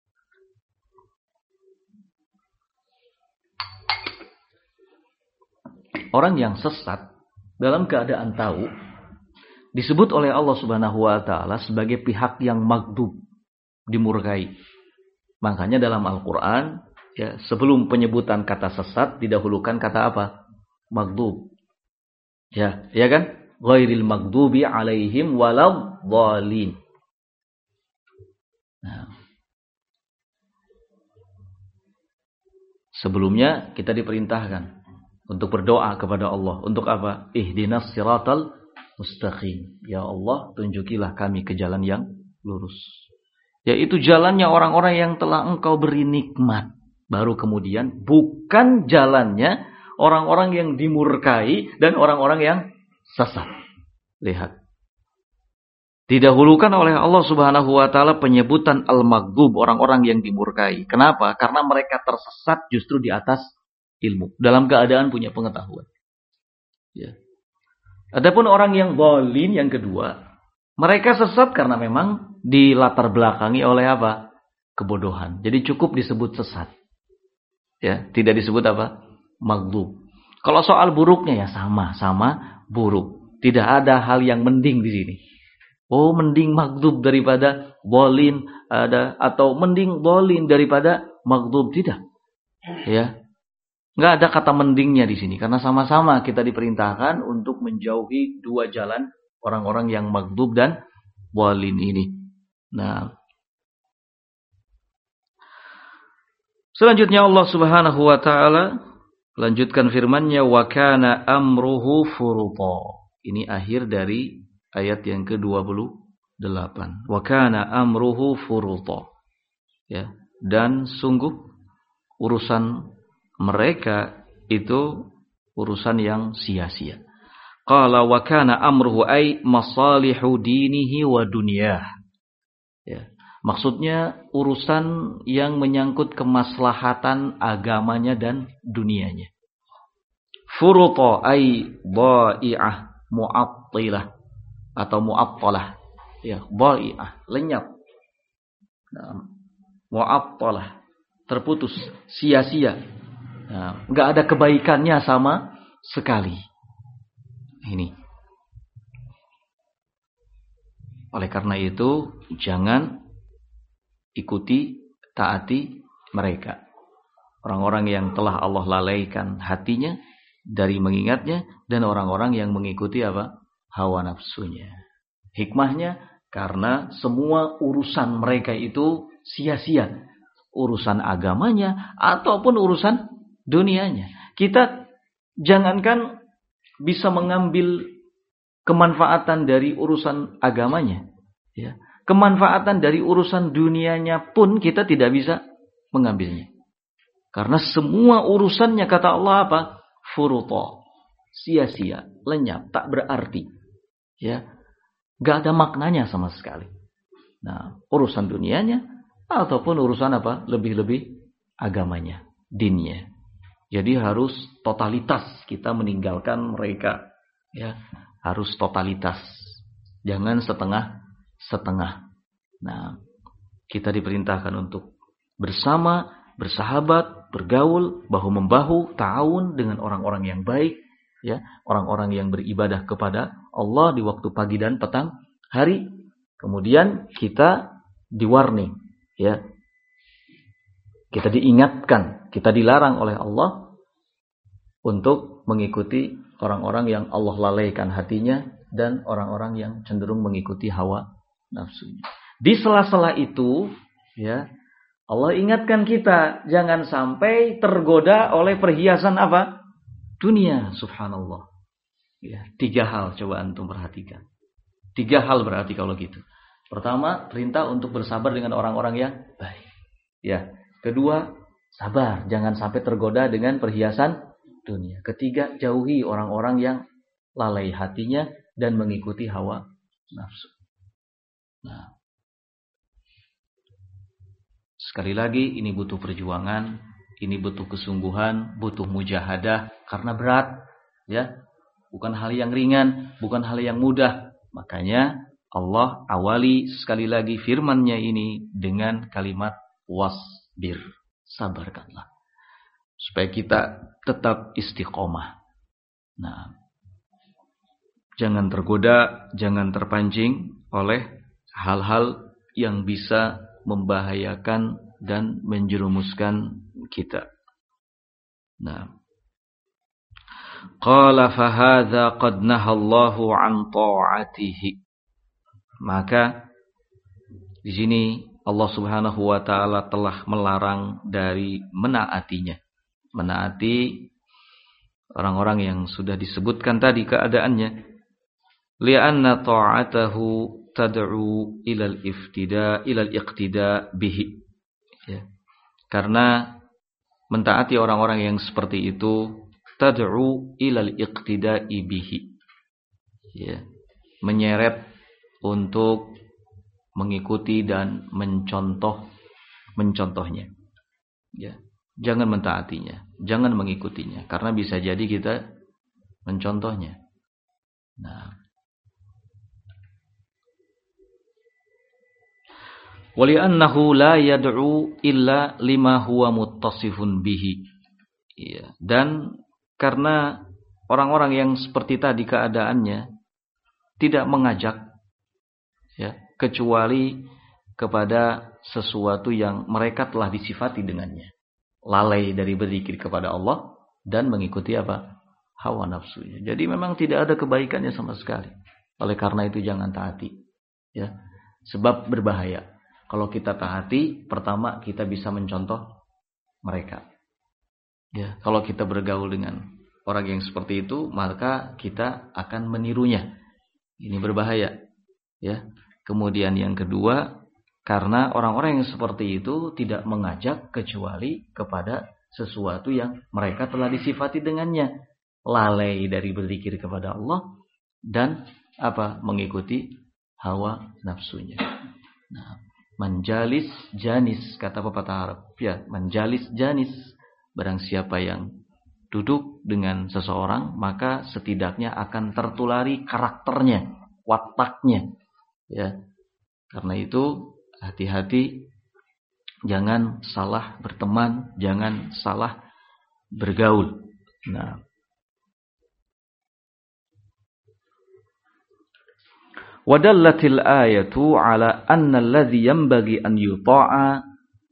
Orang yang sesat dalam keadaan tahu disebut oleh Allah Subhanahu wa ta'ala sebagai pihak yang maghdub, dimurkai. Makanya dalam Al-Quran, ya, sebelum penyebutan kata sesat didahulukan kata apa? Maghdub. Ya, ya kan? Ghairil maghdubi alaihim waladhdallin. Nah, sebelumnya kita diperintahkan untuk berdoa kepada Allah. Untuk apa? Ihdinas siratal mustaqim. Ya Allah, tunjukilah kami ke jalan yang lurus. Yaitu jalannya orang-orang yang telah Engkau beri nikmat. Baru kemudian bukan jalannya orang-orang yang dimurkai dan orang-orang yang sesat. Lihat. Didahulukan oleh Allah Subhanahu wa ta'ala penyebutan al-maghdub, orang-orang yang dimurkai. Kenapa? Karena mereka tersesat justru di atas ilmu, dalam keadaan punya pengetahuan. Ya. Adapun orang yang dhalin yang kedua, mereka sesat karena memang dilatar belakangi oleh apa? Kebodohan. Jadi cukup disebut sesat. Ya, tidak disebut apa? Maghdub. Kalau soal buruknya ya sama buruk. Tidak ada hal yang mending di sini. Oh, mending maghdub daripada dhalin, ada, atau mending dhalin daripada maghdub, tidak. Ya. Enggak ada kata mendingnya di sini, karena sama-sama kita diperintahkan untuk menjauhi dua jalan orang-orang yang maghdub dan dhalin ini. Nah, selanjutnya Allah Subhanahu wa ta'ala lanjutkan firman-Nya, wa kana amruhu furuta. Ini akhir dari ayat yang ke-28. Wa kana amruhu furuta. Ya, dan sungguh urusan mereka itu urusan yang sia-sia. Qala wa kana amruhu ay masalihu dinihi wa dunyah. Ya, maksudnya urusan yang menyangkut kemaslahatan agamanya dan dunianya. Furuta ay dha'i'ah, mu'attilah atau mu'attalah. Ya, dha'i'ah, lenyap. Nah, mu'attalah, terputus, sia-sia. Nah, enggak ada kebaikannya sama sekali. Ini. Oleh karena itu, jangan ikuti, taati mereka. Orang-orang yang telah Allah lalaikan hatinya dari mengingatnya, dan orang-orang yang mengikuti apa? Hawa nafsunya. Hikmahnya, karena semua urusan mereka itu sia-sia. Urusan agamanya ataupun urusan dunianya. Kita jangankan bisa mengambil kemanfaatan dari urusan agamanya, ya. Kemanfaatan dari urusan dunianya pun kita tidak bisa mengambilnya. Karena semua urusannya, kata Allah apa? Furuta, sia-sia, lenyap, tak berarti. Ya, gak ada maknanya sama sekali. Nah, urusan dunianya ataupun urusan apa? Lebih-lebih agamanya, dinnya. Jadi harus totalitas kita meninggalkan mereka. Ya, harus totalitas. Jangan setengah-setengah. Nah, kita diperintahkan untuk bersama, bersahabat, bergaul, bahu-membahu, ta'awun dengan orang-orang yang baik, ya, orang-orang yang beribadah kepada Allah di waktu pagi dan petang hari. Kemudian kita di-warning, ya. Kita diingatkan, kita dilarang oleh Allah untuk mengikuti orang-orang yang Allah lalaikan hatinya dan orang-orang yang cenderung mengikuti hawa nafsunya. Di sela-sela itu, ya, Allah ingatkan kita jangan sampai tergoda oleh perhiasan apa? Dunia, subhanallah. Ya, 3 hal coba antum perhatikan. 3 hal berarti kalau gitu. Pertama, perintah untuk bersabar dengan orang-orang yang baik. Ya. Kedua, sabar, jangan sampai tergoda dengan perhiasan dunia. Ketiga, jauhi orang-orang yang lalai hatinya dan mengikuti hawa nafsu. Nah, sekali lagi, ini butuh perjuangan, ini butuh kesungguhan, butuh mujahadah, karena berat, ya, bukan hal yang ringan, bukan hal yang mudah. Makanya Allah awali sekali lagi firman-Nya ini dengan kalimat wasbir, sabarkanlah, supaya kita tetap istiqomah. Nah, jangan tergoda, jangan terpancing oleh hal-hal yang bisa membahayakan dan menjerumuskan kita. Nah, qala fa hadza qad nahallahu an ta'atihi. Maka di sini Allah Subhanahu wa taala telah melarang dari menaatinya. Menaati orang-orang yang sudah disebutkan tadi keadaannya. Li'anna ta'atahu tad'u ilal iqtida bihi. Ya. Karena mentaati orang-orang yang seperti itu tad'u ilal iqtida'i bihi. Ya. Menyeret untuk mengikuti dan mencontohnya. Ya. Jangan mentaatinya, jangan mengikutinya, karena bisa jadi kita mencontohnya. Nah, wali'annahu la yad'u illa lima huwa muttasifun bihi. Ya. Dan karena orang-orang yang seperti tadi keadaannya tidak mengajak, ya, kecuali kepada sesuatu yang mereka telah disifati dengannya. Lalai dari berzikir kepada Allah dan mengikuti apa? Hawa nafsunya. Jadi memang tidak ada kebaikannya sama sekali. Oleh karena itu jangan taati. Ya. Sebab berbahaya. Kalau kita taati, pertama kita bisa mencontoh mereka. Ya, kalau kita bergaul dengan orang yang seperti itu, maka kita akan menirunya. Ini berbahaya. Ya. Kemudian yang kedua, karena orang-orang yang seperti itu tidak mengajak kecuali kepada sesuatu yang mereka telah disifati dengannya. Lalai dari berzikir kepada Allah dan apa? Mengikuti hawa nafsunya. Nah, manjalis janis, kata pepatah Arab. Ya, manjalis janis. Barang siapa yang duduk dengan seseorang, maka setidaknya akan tertulari karakternya, wataknya. Ya. Karena itu hati-hati, jangan salah berteman, jangan salah bergaul. Nah, wadallatil ayatu ala anna alladhi yanbaghi an yuta'a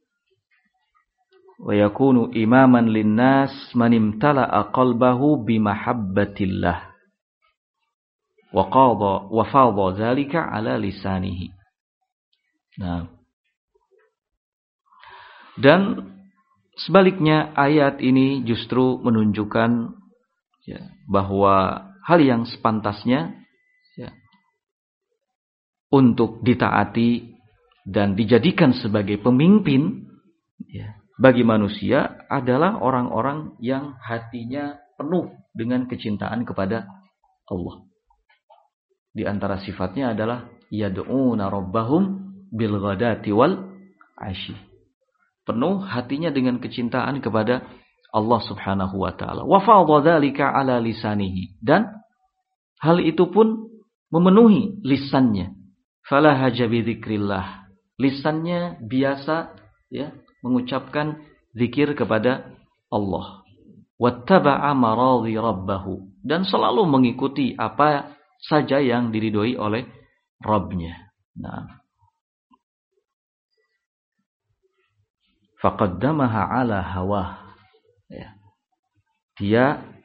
wa yakunu imaman linnas man imtala'a qalbahu bimahabbatillah wa qada wa fadha dzalika ala lisanihi. Nah, dan sebaliknya ayat ini justru menunjukkan ya, bahwa hal yang sepantasnya ya, untuk ditaati dan dijadikan sebagai pemimpin ya, bagi manusia adalah orang-orang yang hatinya penuh dengan kecintaan kepada Allah. Di antara sifatnya adalah yad'una rabbahum bil ghadati wal 'ashi. Penuh hatinya dengan kecintaan kepada Allah Subhanahu wa taala. Wa fadha dzalika ala lisanihi, dan hal itu pun memenuhi lisannya. Fala haja bi dzikrillah. Lisannya biasa ya mengucapkan zikir kepada Allah. Wattaba'a maradhi rabbahu, dan selalu mengikuti apa saja yang diridhoi oleh Rabbnya. Nah, faqaddamaha ala hawah. Ya. Dia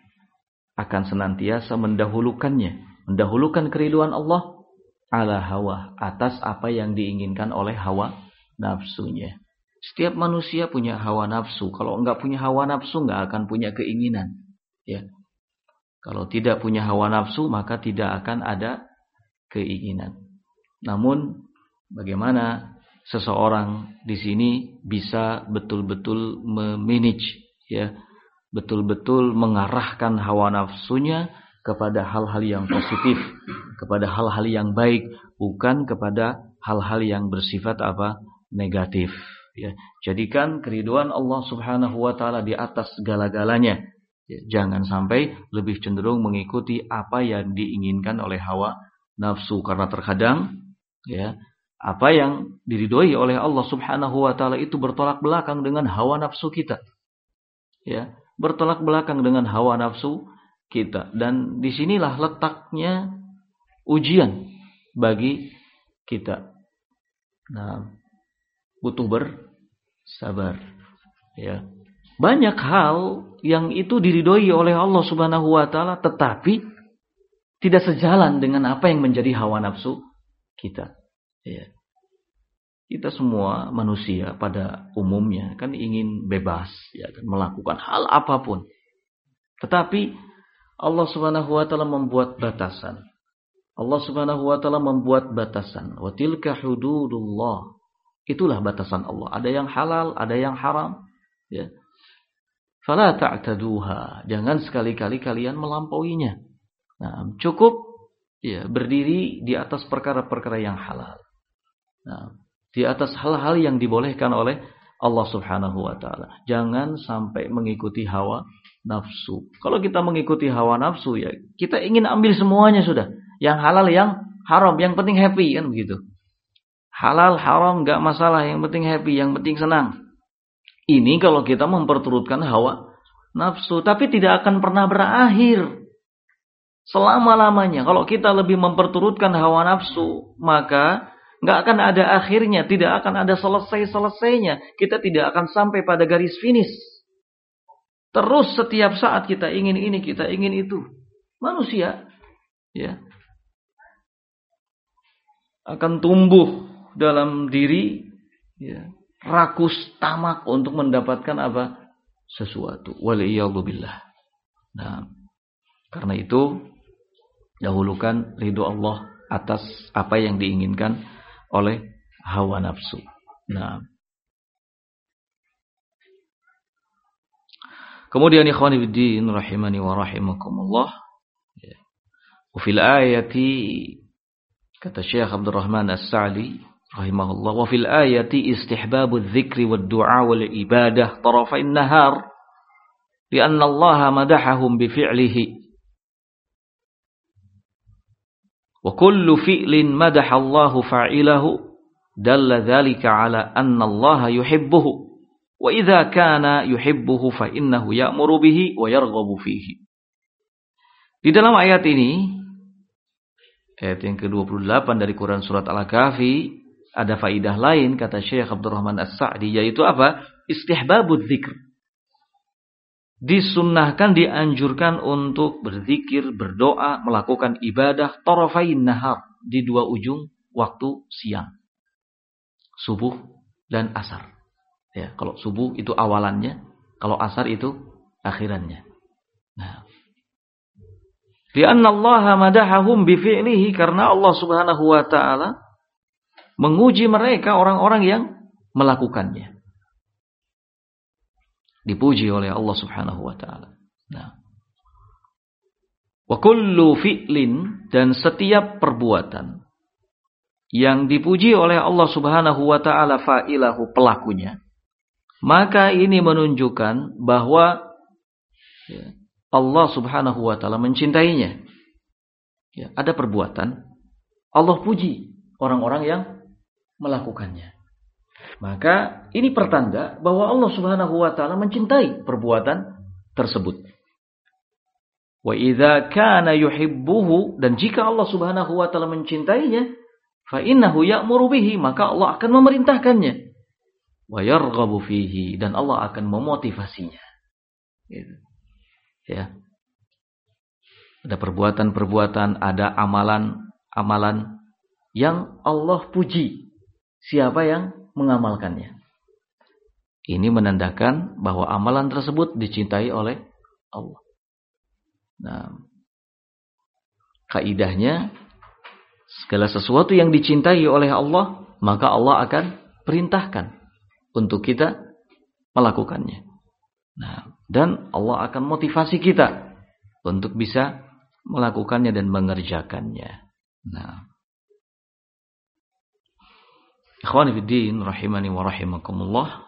akan senantiasa mendahulukan keridhaan Allah ala hawa, atas apa yang diinginkan oleh hawa nafsunya. Setiap manusia punya hawa nafsu. Kalau enggak punya hawa nafsu, enggak akan punya keinginan. Ya. Kalau tidak punya hawa nafsu, maka tidak akan ada keinginan. Namun, bagaimana seseorang di sini bisa betul-betul memanage, ya, betul-betul mengarahkan hawa nafsunya kepada hal-hal yang positif, kepada hal-hal yang baik, bukan kepada hal-hal yang bersifat negatif. Ya, jadikan keridhaan Allah Subhanahu wa taala di atas segala-galanya. Ya, jangan sampai lebih cenderung mengikuti apa yang diinginkan oleh hawa nafsu, karena terkadang ya, apa yang diridhoi oleh Allah Subhanahu wa taala itu bertolak belakang dengan hawa nafsu kita. Ya, bertolak belakang dengan hawa nafsu kita, dan disinilah letaknya ujian bagi kita. Nah, butuh bersabar. Ya. Banyak hal yang itu diridhoi oleh Allah Subhanahu wa taala, tetapi tidak sejalan dengan apa yang menjadi hawa nafsu kita. Ya. Kita semua manusia pada umumnya kan ingin bebas, ya, melakukan hal apapun. Tetapi Allah Subhanahu wa taala membuat batasan. Allah Subhanahu wa taala membuat batasan. Wa tilka hududullah. Itulah batasan Allah. Ada yang halal, ada yang haram. Ya. Fala ta'taduha. Jangan sekali-kali kalian melampauinya. Nah, cukup ya berdiri di atas perkara-perkara yang halal. Nah, di atas hal-hal yang dibolehkan oleh Allah Subhanahu wa taala. Jangan sampai mengikuti hawa nafsu. Kalau kita mengikuti hawa nafsu, ya kita ingin ambil semuanya sudah. Yang halal, yang haram, yang penting happy, kan begitu. Halal, haram, gak masalah, yang penting happy, yang penting senang. Ini kalau kita memperturutkan hawa nafsu, tapi tidak akan pernah berakhir selama-lamanya. Kalau kita lebih memperturutkan hawa nafsu, maka gak akan ada akhirnya, tidak akan ada selesai-selesainya. Kita tidak akan sampai pada garis finish. Terus setiap saat kita ingin ini, kita ingin itu. Manusia ya akan tumbuh dalam diri ya, rakus tamak untuk mendapatkan sesuatu. Waliyadzubillah. Nah, karena itu dahulukan ridho Allah atas apa yang diinginkan oleh hawa nafsu. Nah, kemudian ikhwani fiddin rahimani wa rahimakumullah. Wa fil ayati, kata Syekh Abdul Rahman As-Sa'di rahimahullah, wa fil ayati istihbabu dzikri wad du'a wal ibadah tarafain nahar. li'anna Allah madahahum bi fi'lihi. Wa kullu fi'lin madaha Allah fa'ilahu dalla dzalika ala anna Allah yuhibbuhu. Wa idza kana yuhibbuhu fa innahu ya'muru bihi wa yarghabu fihi. Di dalam ayat ini, ayat yang ke-28 dari Quran surat Al-Kahfi, ada faidah lain kata Syekh Abdurrahman As-Sa'di, yaitu apa? Istihbabudz dzikr. Disunnahkan, dianjurkan untuk berzikir, berdoa, melakukan ibadah tarafain nahar, di dua ujung waktu siang. Subuh dan asar. Ya, kalau subuh itu awalannya, kalau asar itu akhirannya. Nah, li'anna Allah madahahum bi fi'lihi, karena Allah Subhanahu wa taala menguji mereka, orang-orang yang melakukannya. Dipuji oleh Allah Subhanahu wa taala. Nah, wa kullu fi'lin, dan setiap perbuatan yang dipuji oleh Allah Subhanahu wa taala fa'ilahu, pelakunya, maka ini menunjukkan bahwa Allah Subhanahu wa taala mencintainya. Ya, ada perbuatan Allah puji orang-orang yang melakukannya. Maka ini pertanda bahwa Allah Subhanahu wa taala mencintai perbuatan tersebut. Wa idza kana yuhibbuhu, dan jika Allah Subhanahu wa taala mencintainya, fa innahu ya'muru bihi, maka Allah akan memerintahkannya. Wa yarghabu fihi, dan Allah akan memotivasinya. Gitu. Ya. Ada perbuatan-perbuatan, ada amalan-amalan yang Allah puji siapa yang mengamalkannya. Ini menandakan bahwa amalan tersebut dicintai oleh Allah. Nah, kaidahnya, segala sesuatu yang dicintai oleh Allah, maka Allah akan perintahkan untuk kita melakukannya. Nah, dan Allah akan motivasi kita untuk bisa melakukannya dan mengerjakannya. Nah, ikhwani fiddin rahimani wa rahimakumullah.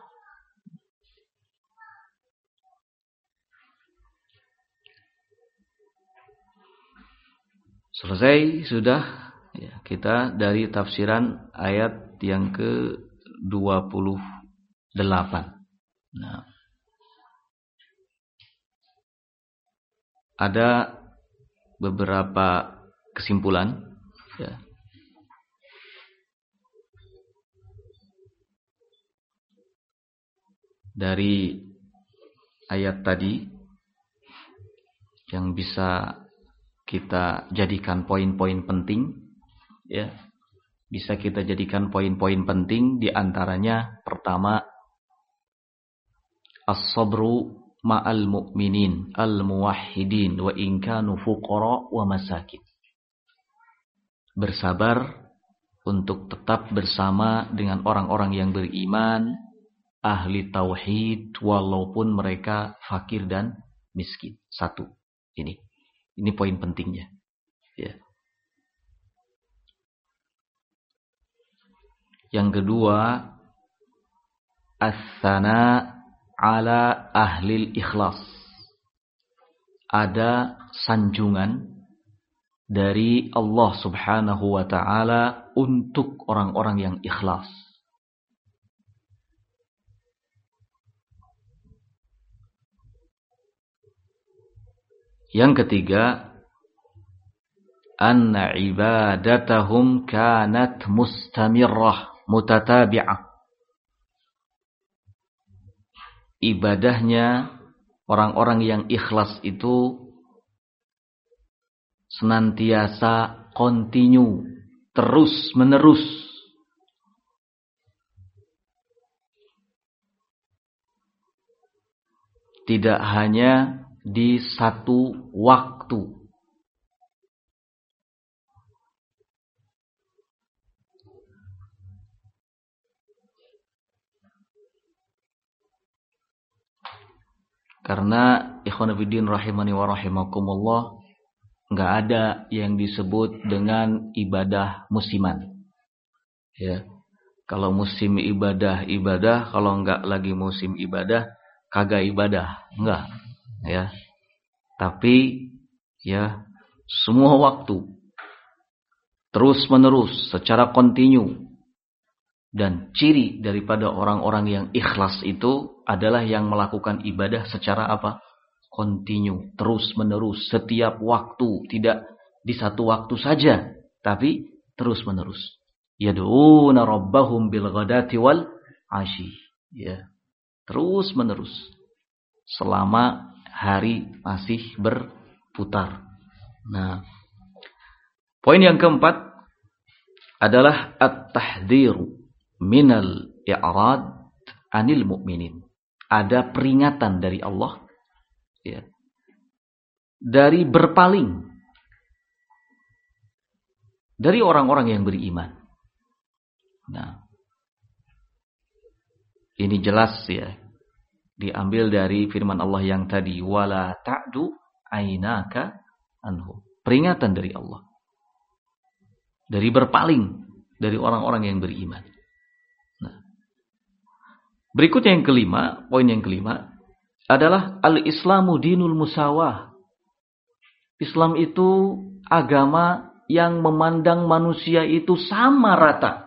Selesai sudah ya, kita dari tafsiran ayat yang ke-28. Nah, ada beberapa kesimpulan ya, dari ayat tadi yang bisa kita jadikan poin-poin penting ya. Bisa kita jadikan poin-poin penting, di antaranya pertama, as-sabru ma'al mu'minin al-muwahhidin wa in kanu fuqara wa masakin. Bersabar untuk tetap bersama dengan orang-orang yang beriman, ahli tauhid, walaupun mereka fakir dan miskin. Satu. Ini poin pentingnya. Ya. Yang kedua, as-sana ala ahlil ikhlas. Ada sanjungan dari Allah Subhanahu wa ta'ala untuk orang-orang yang ikhlas. Yang ketiga, anna ibadatahum kanat mustamirrah mutatabi'ah. Ibadahnya orang-orang yang ikhlas itu senantiasa kontinu, terus menerus. Tidak hanya di satu waktu. Karena ikhwan fillah rahimani wa rahimakumullah, enggak ada yang disebut dengan ibadah musiman. Ya. Kalau musim ibadah, kalau enggak lagi musim ibadah, kagak ibadah. Enggak. ya. Tapi ya semua waktu terus menerus secara kontinu. Dan ciri daripada orang-orang yang ikhlas itu adalah yang melakukan ibadah secara apa? Kontinu, terus menerus, setiap waktu, tidak di satu waktu saja, tapi terus menerus. Yad'una rabbahum bil ghadati wal 'ashi. Ya. Terus menerus selama hari masih berputar. Nah, poin yang keempat adalah at-tahdhiru minal i'rad anil mu'minin. Ada peringatan dari Allah, ya, dari berpaling dari orang-orang yang beriman. Nah, ini jelas ya, diambil dari firman Allah yang tadi, wala ta'du ainaka anhu. Peringatan dari Allah dari berpaling dari orang-orang yang beriman. Nah, berikutnya yang kelima, poin yang kelima adalah al-Islamu dinul musawah. Islam itu agama yang memandang manusia itu sama rata.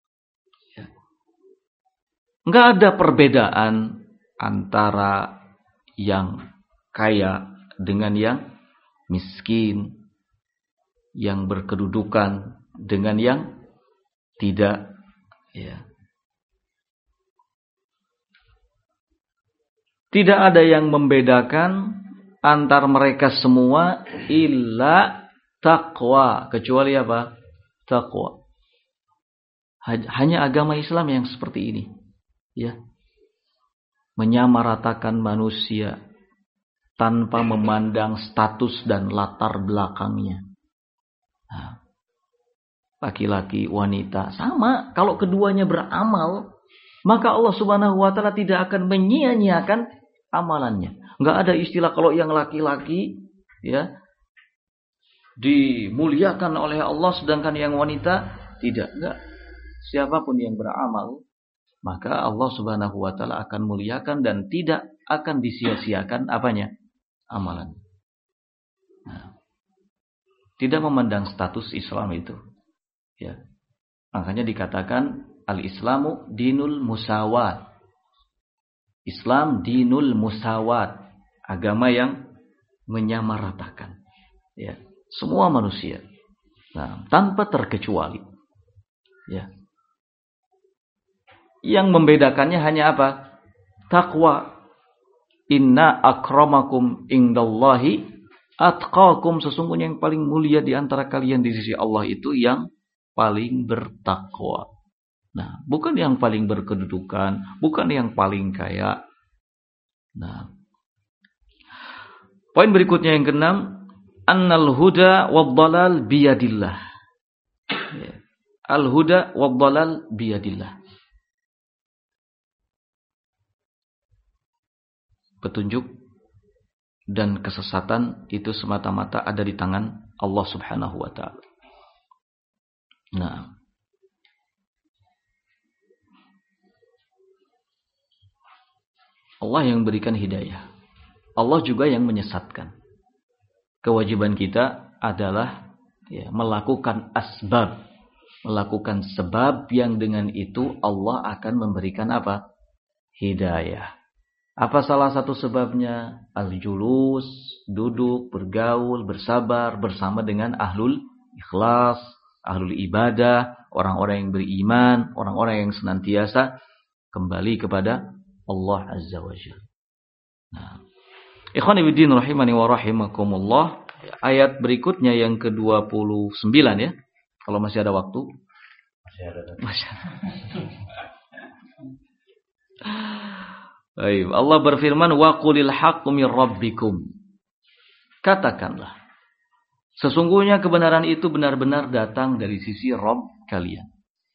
Enggak ada perbedaan antara yang kaya dengan yang miskin, yang berkedudukan dengan yang tidak, ya. Tidak ada yang membedakan antar mereka semua illa taqwa, kecuali apa? Taqwa. Hanya agama Islam yang seperti ini, ya. Menyamaratakan manusia tanpa memandang status dan latar belakangnya. Nah, laki-laki, wanita sama. Kalau keduanya beramal, maka Allah Subhanahu wa taala tidak akan menyia-nyiakan amalannya. Enggak ada istilah kalau yang laki-laki ya dimuliakan oleh Allah sedangkan yang wanita tidak. Enggak. Siapapun yang beramal, maka Allah Subhanahu wa taala akan muliakan dan tidak akan disia-siakan apanya? Amalan. Nah, tidak memandang status Islam itu. Ya. Makanya dikatakan al-Islamu dinul musawat. Islam dinul musawat, agama yang menyamaratakan, ya, semua manusia. Nah, tanpa terkecuali. Ya. Yang membedakannya hanya apa? Taqwa. Inna akramakum indallahi atqakum. Sesungguhnya yang paling mulia di antara kalian di sisi Allah itu yang paling bertakwa. Nah, bukan yang paling berkedudukan, bukan yang paling kaya. Nah, poin berikutnya yang keenam, annal huda wad-dhalal biyadillah. Al-huda wad-dhalal biyadillah. Petunjuk dan kesesatan itu semata-mata ada di tangan Allah Subhanahu wa taala. Nah, Allah yang berikan hidayah. Allah juga yang menyesatkan. Kewajiban kita adalah ya, melakukan asbab, melakukan sebab yang dengan itu Allah akan memberikan apa? Hidayah. Apa salah satu sebabnya? Al-julus, duduk, bergaul, bersabar bersama dengan ahlul ikhlas, ahlul ibadah, orang-orang yang beriman, orang-orang yang senantiasa kembali kepada Allah Azza wa Jalla. Nah, ikhwan fillah rahimani wa rahimakumullah, ayat berikutnya yang ke-29 ya. Kalau masih ada waktu. Masih ada. Baik, Allah berfirman wa qulil haqqu mir rabbikum. Katakanlah, sesungguhnya kebenaran itu benar-benar datang dari sisi Rabb kalian.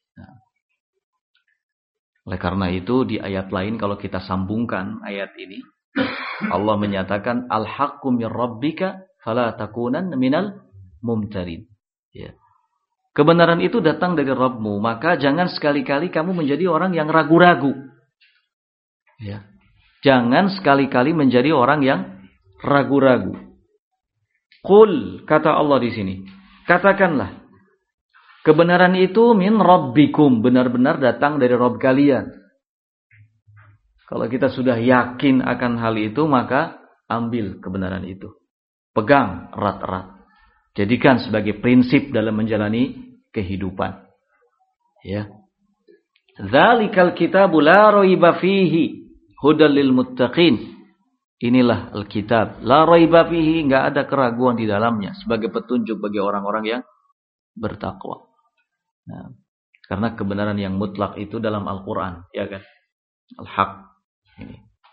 Oleh karena itu di ayat lain kalau kita sambungkan ayat ini, Allah menyatakan al-haqqu mir rabbika fala takunan minal mumtarin. Ya. Kebenaran itu datang dari Rabbmu, maka jangan sekali-kali kamu menjadi orang yang ragu-ragu. Ya. Jangan sekali-kali menjadi orang yang ragu-ragu. Qul, kata Allah di sini, katakanlah, kebenaran itu min rabbikum, benar-benar datang dari Rabb kalian. Kalau kita sudah yakin akan hal itu, maka ambil kebenaran itu. Pegang erat-erat. Jadikan sebagai prinsip dalam menjalani kehidupan. Ya. Dzalikal kitabu la raiba fihi hudal lil muttaqin. Inilah Alkitab, la raiba fihi, enggak ada keraguan di dalamnya, sebagai petunjuk bagi orang-orang yang bertakwa. Nah, karena kebenaran yang mutlak itu dalam Al-Qur'an, ya kan? Al-Haq. Ini.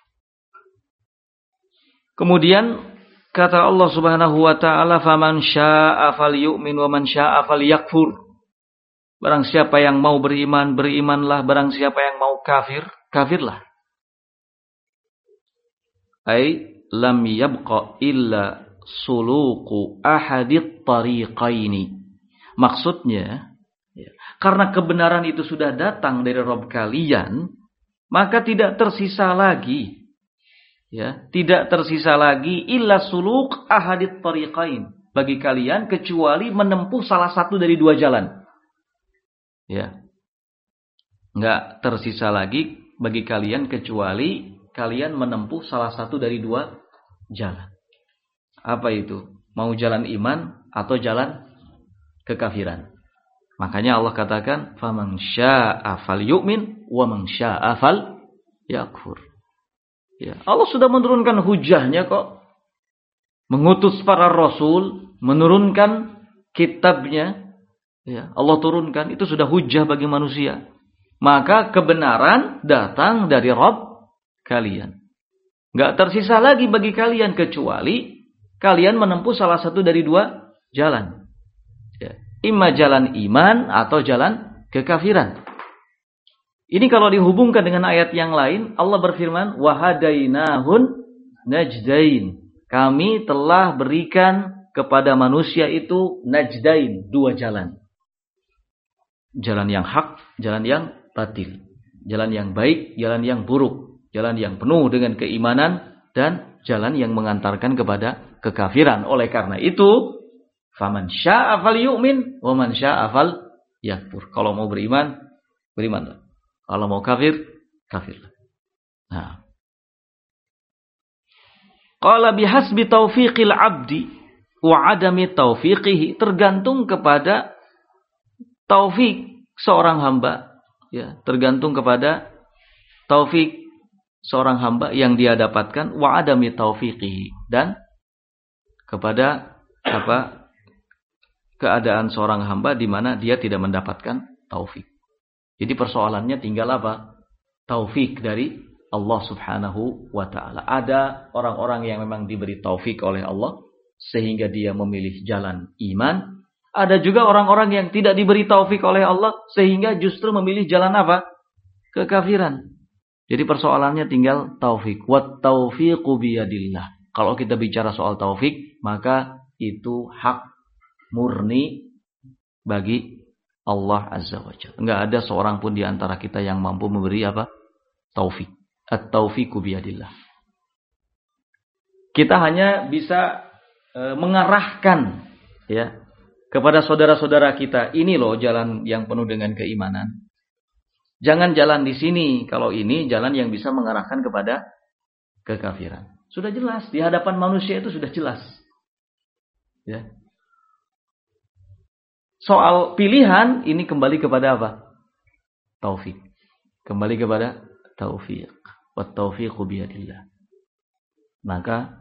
Kemudian kata Allah Subhanahu wa taala, "Faman syaa'a falyu'min wa man syaa'a falyakfur." Barang siapa yang mau beriman, berimanlah, barang siapa yang mau kafir, kafirlah. Ai lam yabqa illa suluku ahadit tariqaini. Maksudnya, karena kebenaran itu sudah datang dari Rabb kalian, maka tidak tersisa lagi, tidak tersisa lagi illa suluk ahadit tariqain, bagi kalian kecuali menempuh salah satu dari dua jalan. Enggak tersisa lagi bagi kalian kecuali kalian menempuh salah satu dari dua jalan. Apa itu? Mau jalan iman atau jalan kekafiran. Makanya Allah katakan, "Faman syaa'a falyu'min wa man syaa'a falyakfur." Ya, Allah sudah menurunkan hujahnya kok. Mengutus para rasul, menurunkan kitabnya. Ya, Allah turunkan, itu sudah hujah bagi manusia. Maka kebenaran datang dari Rabb kalian. Enggak tersisa lagi bagi kalian kecuali kalian menempuh salah satu dari dua jalan. Imma jalan iman atau jalan kekafiran. Ini kalau dihubungkan dengan ayat yang lain, Allah berfirman, "Wahadainahun najdain." Kami telah berikan kepada manusia itu najdain, dua jalan. Jalan yang hak, jalan yang batil. Jalan yang baik, jalan yang buruk. Jalan yang penuh dengan keimanan dan jalan yang mengantarkan kepada kekafiran. Oleh karena itu, faman syaa'a falyu'min wa man syaa'a falyakfur. Kalau mau beriman, berimanlah. Kalau mau kafir, kafirlah. Nah. Qala bihasbi taufiqil 'abdi wa 'adami taufiqihi, tergantung kepada taufik seorang hamba, tergantung kepada taufik seorang hamba yang dia dapatkan, wa adami taufiqihi, dan kepada keadaan seorang hamba di mana dia tidak mendapatkan taufik. Jadi persoalannya tinggal apa? Taufik dari Allah Subhanahu wa taala. Ada orang-orang yang memang diberi taufik oleh Allah sehingga dia memilih jalan iman. Ada juga orang-orang yang tidak diberi taufik oleh Allah sehingga justru memilih jalan apa? Kekafiran. Jadi persoalannya tinggal taufik. Wat taufiqu biyadillah. Kalau kita bicara soal taufik, maka itu hak murni bagi Allah Azza wa Jalla. Enggak ada seorang pun di antara kita yang mampu memberi apa? Taufik. At-taufiqu biyadillah. Kita hanya bisa mengarahkan kepada saudara-saudara kita, ini loh jalan yang penuh dengan keimanan. Jangan jalan di sini, kalau ini jalan yang bisa mengarahkan kepada kekafiran. Sudah jelas, di hadapan manusia itu sudah jelas. Soal pilihan, ini kembali kepada apa? Taufik. Kembali kepada taufik. Wat taufiqu biyadillah. Maka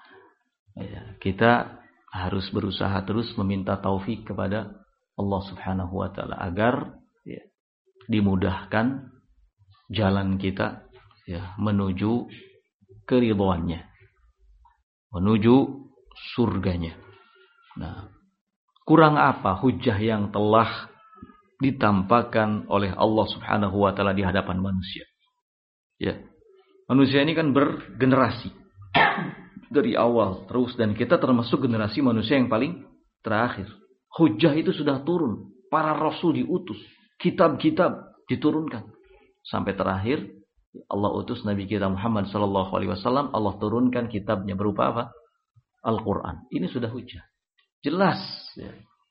kita harus berusaha terus meminta taufik kepada Allah Subhanahu wa taala agar dimudahkan jalan kita menuju keridhaannya, menuju surganya. Nah, kurang apa hujah yang telah ditampakkan oleh Allah Subhanahu wa taala di hadapan manusia? Manusia ini kan bergenerasi dari awal terus, dan kita termasuk generasi manusia yang paling terakhir. Hujah itu sudah turun, para rasul diutus, kitab-kitab diturunkan, sampai terakhir Allah utus Nabi kita Muhammad sallallahu alaihi wasallam, Allah turunkan kitabnya berupa apa? Al-Qur'an. Ini sudah hujjah. Jelas, ya.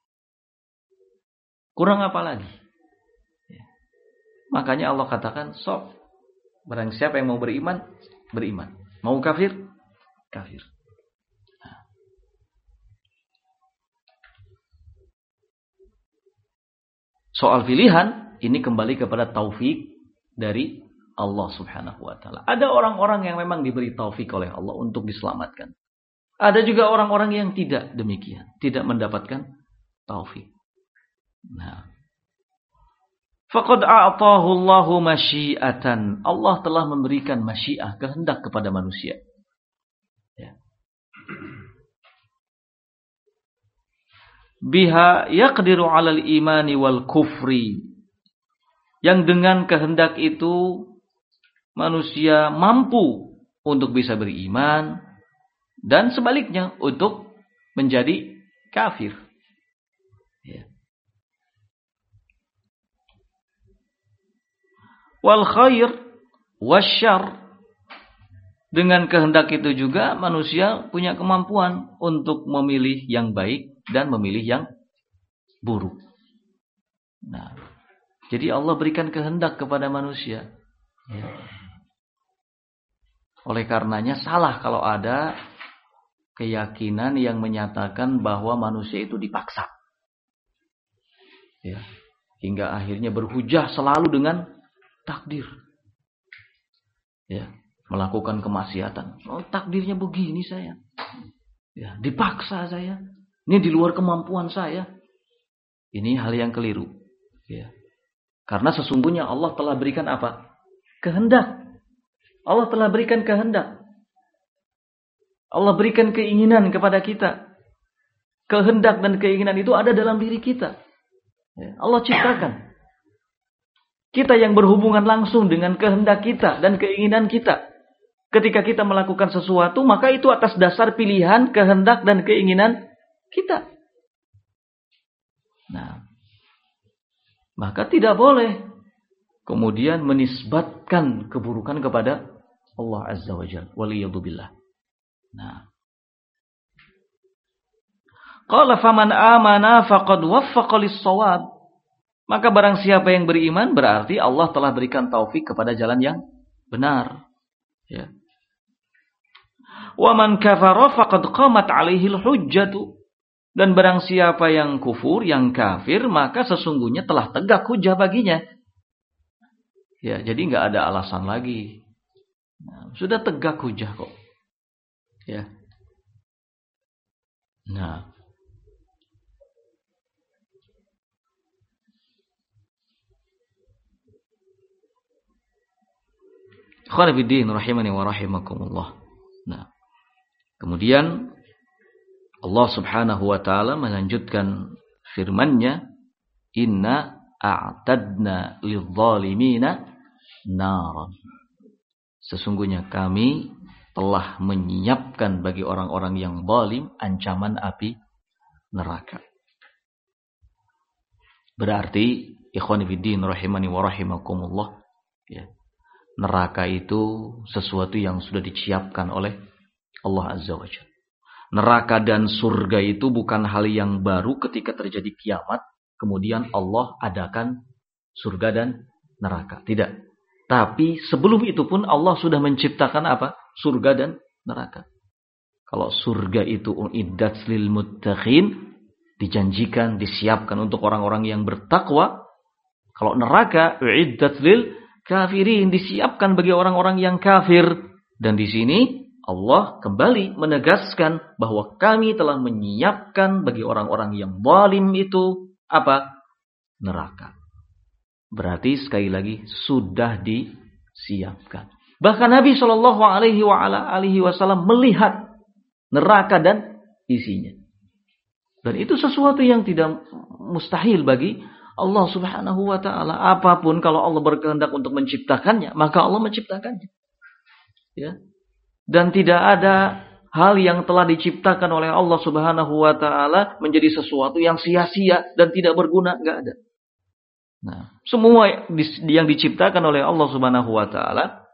Kurang apa lagi? Ya. Makanya Allah katakan, sok, barang siapa yang mau beriman, beriman. Mau kafir, kafir. Nah. Soal pilihan, ini kembali kepada taufik dari Allah subhanahu wa ta'ala. Ada orang-orang yang memang diberi taufik oleh Allah untuk diselamatkan. Ada juga orang-orang yang tidak demikian. Tidak mendapatkan taufik. Nah. Faqad a'tahu Allahu masyiatan. Allah telah memberikan masyiah, kehendak kepada manusia. Ya. Biha yaqdiru 'alal imani wal kufri. Yang dengan kehendak itu manusia mampu untuk bisa beriman dan sebaliknya untuk menjadi kafir. Ya. Wal khair wasyarr. Dengan kehendak itu juga manusia punya kemampuan untuk memilih yang baik dan memilih yang buruk. Nah, jadi Allah berikan kehendak kepada manusia. Ya. Oleh karenanya salah kalau ada keyakinan yang menyatakan bahwa manusia itu dipaksa. Ya. Hingga akhirnya berhujah selalu dengan takdir. Ya. Melakukan kemaksiatan. Oh, takdirnya begini saya. Ya. Dipaksa saya. Ini di luar kemampuan saya. Ini hal yang keliru. Ya. Karena sesungguhnya Allah telah berikan apa? Kehendak. Allah telah berikan kehendak. Allah berikan keinginan kepada kita. Kehendak dan keinginan itu ada dalam diri kita. Ya. Allah ciptakan. Kita yang berhubungan langsung dengan kehendak kita dan keinginan kita. Ketika kita melakukan sesuatu, maka itu atas dasar pilihan, kehendak, dan keinginan kita. Nah, maka tidak boleh kemudian menisbatkan keburukan kepada Allah Azza wa Jalla. Waliyadzubillah. Nah. Qala faman amana faqad waffaqa lis-shawab. Maka barang siapa yang beriman berarti Allah telah berikan taufik kepada jalan yang benar. Ya. Wa man kafara faqad qamat 'alaihi al-hujjatu. Dan barang siapa yang kufur, yang kafir, maka sesungguhnya telah tegak hujjah baginya. Ya, jadi enggak ada alasan lagi. Nah, sudah tegak hujjah kok. Ya. Nah. Khairuddin rahimani wa rahimakumullah. Nah. Kemudian Allah Subhanahu wa taala melanjutkan firman-Nya, "Inna a'tadna lidh-dhalimina naran." Sesungguhnya kami telah menyiapkan bagi orang-orang yang zalim ancaman api neraka. Berarti ikhwan fillah rahimani wa rahimakumullah, ya. Neraka itu sesuatu yang sudah disiapkan oleh Allah Azza wa Jalla. Neraka dan surga itu bukan hal yang baru ketika terjadi kiamat, kemudian Allah adakan surga dan neraka. Tidak. Tapi sebelum itu pun Allah sudah menciptakan apa? Surga dan neraka. Kalau surga itu uiddat lil muttaqin, dijanjikan, disiapkan untuk orang-orang yang bertakwa. Kalau neraka uiddat lil kafirin, disiapkan bagi orang-orang yang kafir. Dan di sini Allah kembali menegaskan bahwa kami telah menyiapkan bagi orang-orang yang zalim itu apa? Neraka. Berarti sekali lagi sudah disiapkan. Bahkan Nabi Shallallahu Alaihi Wasallam melihat neraka dan isinya. Dan itu sesuatu yang tidak mustahil bagi Allah Subhanahu Wa Taala. Apapun kalau Allah berkehendak untuk menciptakannya, maka Allah menciptakannya. Ya. Dan tidak ada hal yang telah diciptakan oleh Allah Subhanahu Wa Taala menjadi sesuatu yang sia-sia dan tidak berguna, nggak ada. Nah, semua yang diciptakan oleh Allah Subhanahu Wa Taala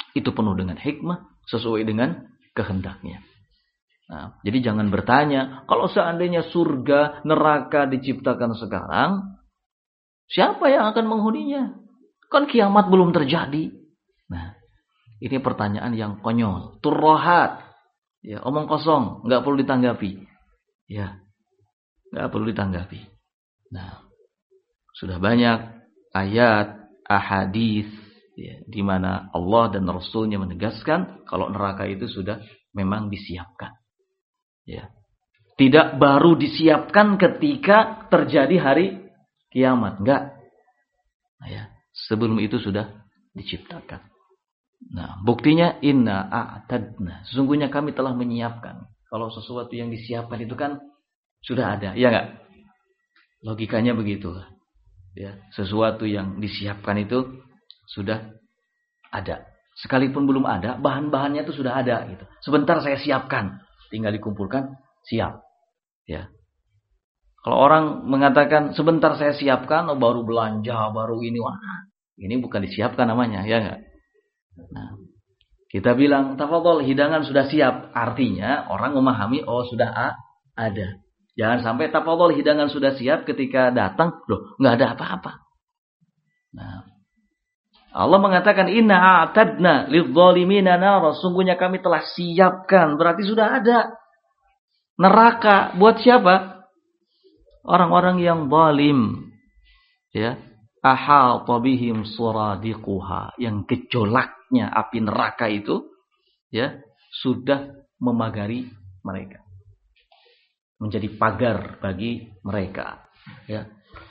Itu penuh dengan hikmah, sesuai dengan kehendaknya. Nah, jadi jangan bertanya, kalau seandainya surga, neraka diciptakan sekarang, siapa yang akan menghuninya? Kan kiamat belum terjadi. Nah, ini pertanyaan yang konyol. Turrohat. Ya, omong kosong, nggak perlu ditanggapi. Ya, nggak perlu ditanggapi. Nah, sudah banyak ayat, ahadits, ya, di mana Allah dan Rasulnya menegaskan kalau neraka itu sudah memang disiapkan. Ya. Tidak baru disiapkan ketika terjadi hari kiamat. Enggak. Nah, ya. Sebelum itu sudah diciptakan. Nah, buktinya inna a'tadna. Sesungguhnya kami telah menyiapkan. Kalau sesuatu yang disiapkan itu kan sudah ada. Ya enggak? Logikanya begitu. Ya. Sesuatu yang disiapkan itu sudah ada. Sekalipun belum ada, bahan-bahannya itu sudah ada. Gitu. Sebentar saya siapkan. Tinggal dikumpulkan, siap. Ya. Kalau orang mengatakan sebentar saya siapkan, baru belanja, baru ini, wah, ini bukan disiapkan namanya, ya enggak? Nah, kita bilang tafadhol, hidangan sudah siap, artinya orang memahami, oh sudah ada. Jangan sampai tafadhol, hidangan sudah siap, ketika datang, loh, enggak ada apa-apa. Nah, Allah mengatakan inna a'tadna lidzalimina nar, sungguhnya kami telah siapkan, berarti sudah ada neraka buat siapa? Orang-orang yang zalim. Ya, ahata bihim suradiquha, yang gejolaknya api neraka itu ya sudah memagari mereka. Menjadi pagar bagi mereka, ya.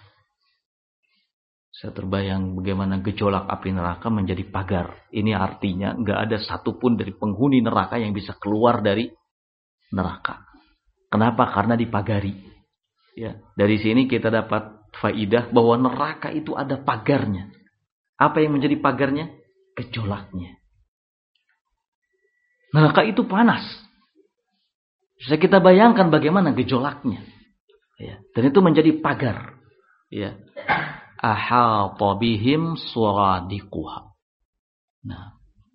Saya terbayang bagaimana gejolak api neraka menjadi pagar. Ini artinya nggak ada satupun dari penghuni neraka yang bisa keluar dari neraka. Kenapa? Karena dipagari. Ya, dari sini kita dapat faidah bahwa neraka itu ada pagarnya. Apa yang menjadi pagarnya? Gejolaknya. Neraka itu panas. Bisa kita bayangkan bagaimana gejolaknya. Ya, dan itu menjadi pagar. Ya. Ahata bihim suradiquha. Nah.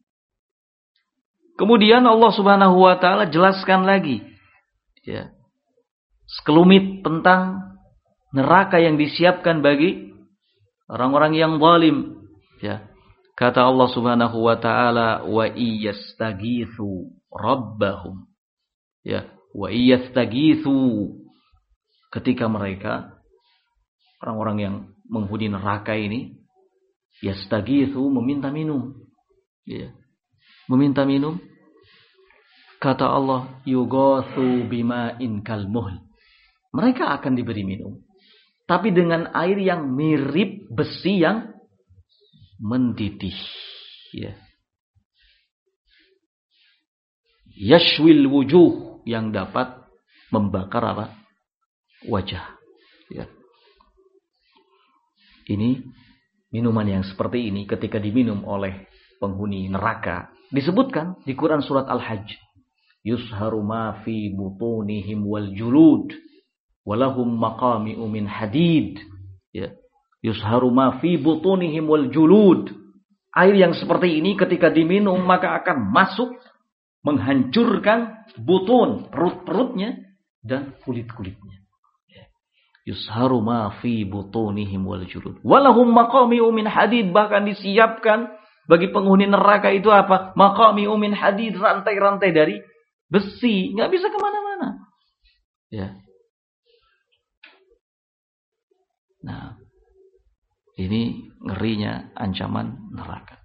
Kemudian Allah Subhanahu wa taala jelaskan lagi, ya, sekelumit tentang neraka yang disiapkan bagi orang-orang yang zalim, ya. Kata Allah Subhanahu wa taala, wa iyastaghitsu rabbahum, ya, wa iyastaghitsu, ketika mereka orang-orang yang menghuni neraka ini yastaghitsu, meminta minum, ya. Meminta minum, kata Allah, yughatsu bima'in kalmuhl, mereka akan diberi minum tapi dengan air yang mirip besi yang mendidih, ya. Yashwil wujuh, yang dapat membakar apa? Wajah, ya. Ini minuman yang seperti ini ketika diminum oleh penghuni neraka disebutkan di Quran surat Al-Hajj, yusharu ma fi butunihim wal julud walahum maqami'u min hadid, ya. Yusharu ma fi butunihim wal julud, air yang seperti ini ketika diminum maka akan masuk menghancurkan butun, perut-perutnya dan kulit-kulitnya. Yusharu ma fi butunihim wal julud walahum maqami'u min hadid, bahkan disiapkan bagi penghuni neraka itu apa? Maqami'u min hadid, rantai-rantai dari besi, nggak bisa kemana-mana, ya. Nah, ini ngerinya ancaman neraka.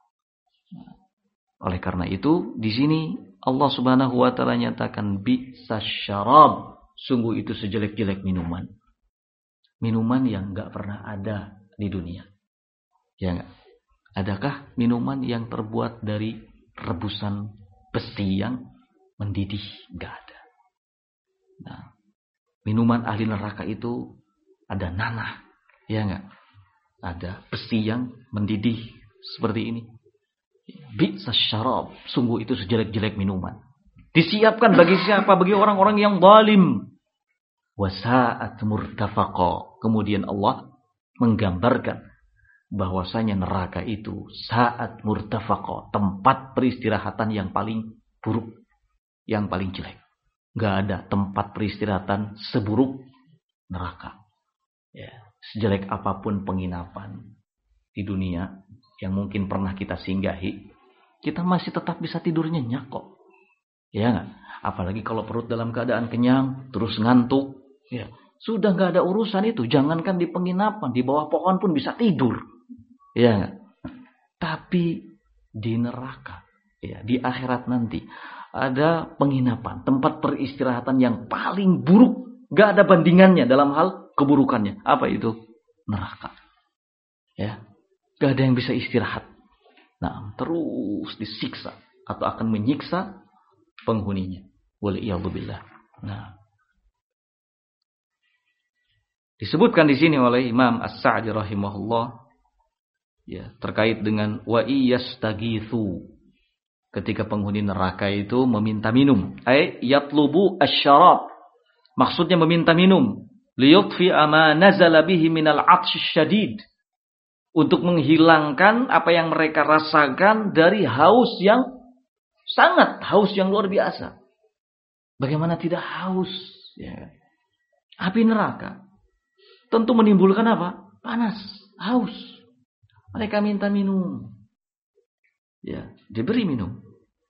Oleh karena itu di sini Allah Subhanahu wa taala nyatakan bi'sas syarab, sungguh itu sejelek-jelek minuman. Minuman yang enggak pernah ada di dunia. Ya enggak? Adakah minuman yang terbuat dari rebusan besi yang mendidih? Enggak ada. Nah, minuman ahli neraka itu ada nanah. Ya enggak? Ada besi yang mendidih seperti ini. Bi'sas syarab, sungguh itu sejelek-jelek minuman. Disiapkan bagi siapa? Bagi orang-orang yang zalim. Wasa'at murtafaqa. Kemudian Allah menggambarkan bahwasanya neraka itu saat murtafaqa, tempat peristirahatan yang paling buruk, yang paling jelek. Gak ada tempat peristirahatan seburuk neraka. Ya, sejelek apapun penginapan di dunia yang mungkin pernah kita singgahi, kita masih tetap bisa tidur nyenyak kok. Ya gak? Apalagi kalau perut dalam keadaan kenyang, terus ngantuk. Ya, sudah gak ada urusan itu. Jangankan di penginapan, di bawah pohon pun bisa tidur. Ya gak? Tapi di neraka, ya, di akhirat nanti ada penginapan, tempat peristirahatan yang paling buruk, gak ada bandingannya dalam hal keburukannya. Apa itu? Neraka. Ya, gak ada yang bisa istirahat. Nah, terus disiksa atau akan menyiksa penghuninya. Waliyadzubillah. Nah, disebutkan di sini oleh Imam As-Sa'di rahimahullah, ya, terkait dengan wa iyastagitsu, ketika penghuni neraka itu meminta minum, yatlubu asy-syarab, maksudnya meminta minum, liyutfi ma nazala bihi minal 'atsy syadid, untuk menghilangkan apa yang mereka rasakan dari haus yang sangat, haus yang luar biasa. Bagaimana tidak haus, ya. Api neraka tentu menimbulkan apa? Panas, haus. Mereka minta minum. Ya, diberi minum.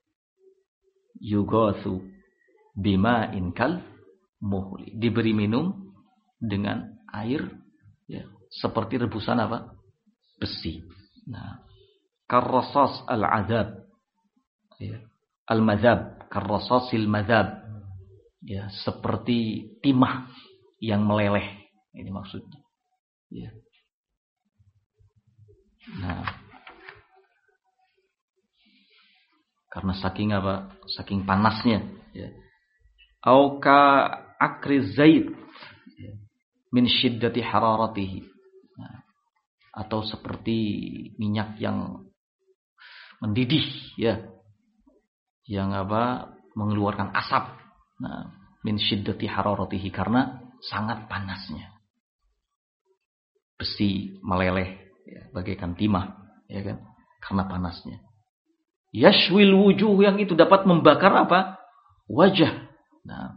Yugatsu bima'in kal muhli. Diberi minum dengan air, ya, seperti rebusan apa? Besi. Nah, karrasas al-'adzab. Ya, al-madzab, karrasasil madzab. Ya, seperti timah yang meleleh. Ini maksudnya. Ya. Nah, karena saking apa? Saking panasnya, ya. Au ka akri zait, ya, min syiddati hararatihi. Nah, atau seperti minyak yang mendidih, ya. Yang apa? Mengeluarkan asap. Nah, min syiddati hararatihi, karena sangat panasnya. Besi meleleh, ya, bagaikan timah, ya kan? Karena panasnya. Yashwil wujuh, yang itu dapat membakar apa? Wajah. Nah,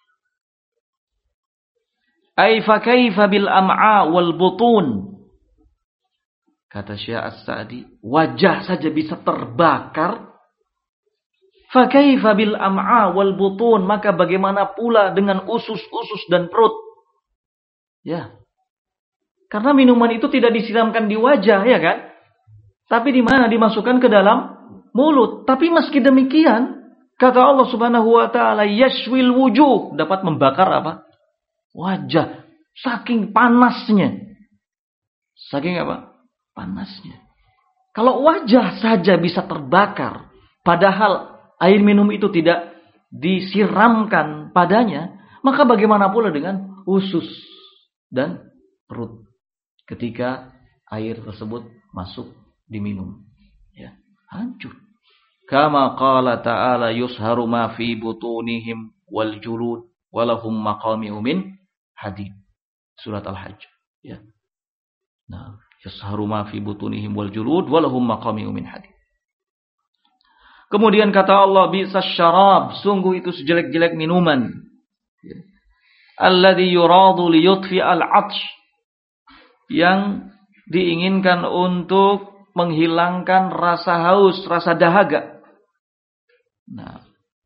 ay fa kaifa bil am'a wal butun. Kata Syekh As-Sa'di, wajah saja bisa terbakar. Fa kaifa bil am'a wal butun, maka bagaimana pula dengan usus-usus dan perut? Ya. Karena minuman itu tidak disiramkan di wajah, ya kan? Tapi di mana? Dimasukkan ke dalam mulut. Tapi meski demikian, kata Allah Subhanahu wa taala, yashwil wujuh, dapat membakar apa? Wajah. Saking panasnya. Saking apa? Panasnya. Kalau wajah saja bisa terbakar, padahal air minum itu tidak disiramkan padanya, maka bagaimana pula dengan usus dan perut ketika air tersebut masuk diminum, ya, hancur. Kama qala ta'ala yusharu ma fi butunihim wal julud walahum maqami'u min hadid. Surat Al-Hajj, ya. Nah, yusharu ma fi butunihim wal julud walahum maqami'u min hadid. Kemudian kata Allah, bi'sas syarab, sungguh itu sejelek-jelek minuman. Alladzi yuradu liyutfi al-'atsh, yang diinginkan untuk menghilangkan rasa haus, rasa dahaga. Nah,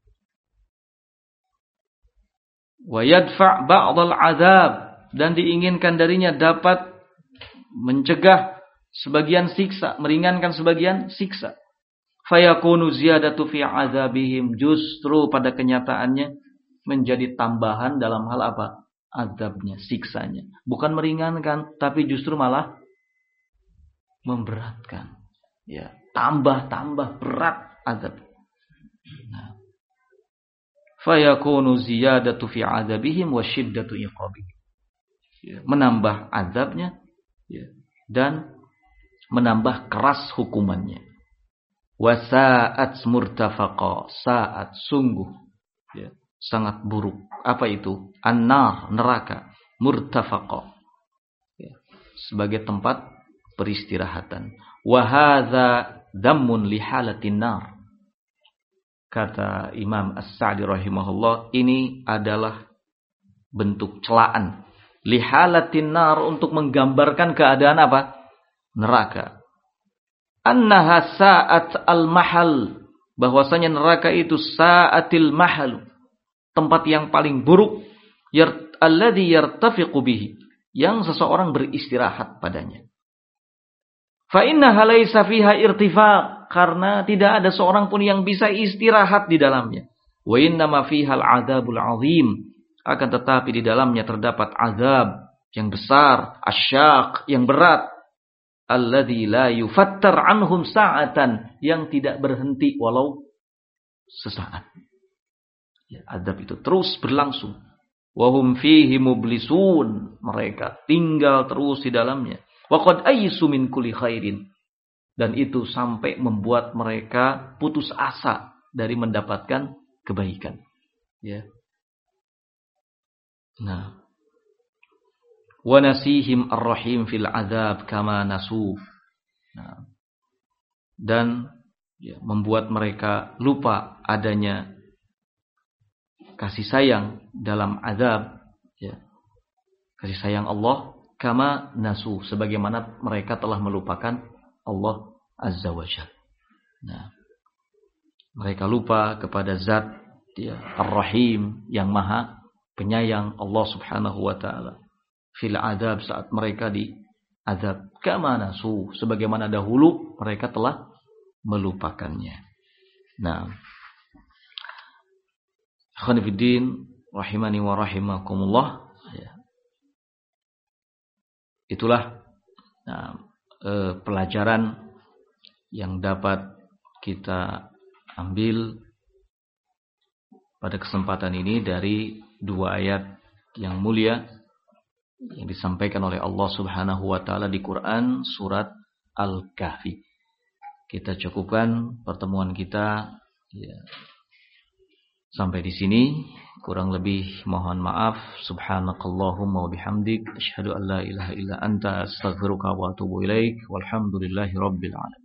wa yadfa' ba'd al-'adzab, dan diinginkan darinya dapat mencegah sebagian siksa, meringankan sebagian siksa. Fayakunu ziyadatu fi 'adzabihim, justru pada kenyataannya menjadi tambahan dalam hal apa? Azabnya, siksanya. Bukan meringankan, tapi justru malah memberatkan. Ya, tambah berat azab. Nah. Fayakunu ziyadatu fi 'adzabihim wa syiddatu iqabihim. Ya, menambah azabnya, ya, dan menambah keras hukumannya. Wa sa'at murtafaqa, saat sungguh, ya, sangat buruk. Apa itu? An-nar, neraka, murtafaqa, ya, sebagai tempat peristirahatan. Wa hadza dhammun li halatin nar. Kata Imam As-Sa'di rahimahullah, ini adalah bentuk celaan li halatin nar, untuk menggambarkan keadaan apa? Neraka. Annaha sa'at al-mahal, bahwasanya neraka itu sa'atil mahal, tempat yang paling buruk, alladhi yartafiqu bihi, yang seseorang beristirahat padanya. Fa innaha laisa fiha irtifaq, karena tidak ada seorang pun yang bisa istirahat di dalamnya. Wa innama fiha al-'adzabul 'azim, akan tetapi di dalamnya terdapat azab yang besar, asyaq, yang berat, alladzi la yufattar anhum sa'atan, yang tidak berhenti walau sesaat. Ya, azab itu terus berlangsung. Wa hum fihi mublisun, mereka tinggal terus di dalamnya. Wa qad aysu min kulli khairin, dan itu sampai membuat mereka putus asa dari mendapatkan kebaikan. Ya. Nah, wa nasihim ar-rahim fil azab kama nasuf. Nah, dan ya, membuat mereka lupa adanya kasih sayang dalam azab, ya. Kasih sayang Allah kama nasu, sebagaimana mereka telah melupakan Allah Azza wa Jalla. Nah, mereka lupa kepada zat, ya, Ar-Rahim, yang maha penyayang, Allah Subhanahu wa taala. Fil azab, saat mereka di azab, kama nasu, sebagaimana dahulu mereka telah melupakannya. Nah, khonifuddin rahimani wa rahimakumullah, ya. Itulah pelajaran yang dapat kita ambil pada kesempatan ini dari dua ayat yang mulia yang disampaikan oleh Allah Subhanahu wa taala di Quran surat Al-Kahfi. Kita cukupkan pertemuan kita, ya, sampai di sini. Kurang lebih mohon maaf. Subhanakallahumma wa bihamdik, asyhadu an la ilaha illa anta, astaghfiruka wa atubu ilaik. Walhamdulillahi rabbil alamin.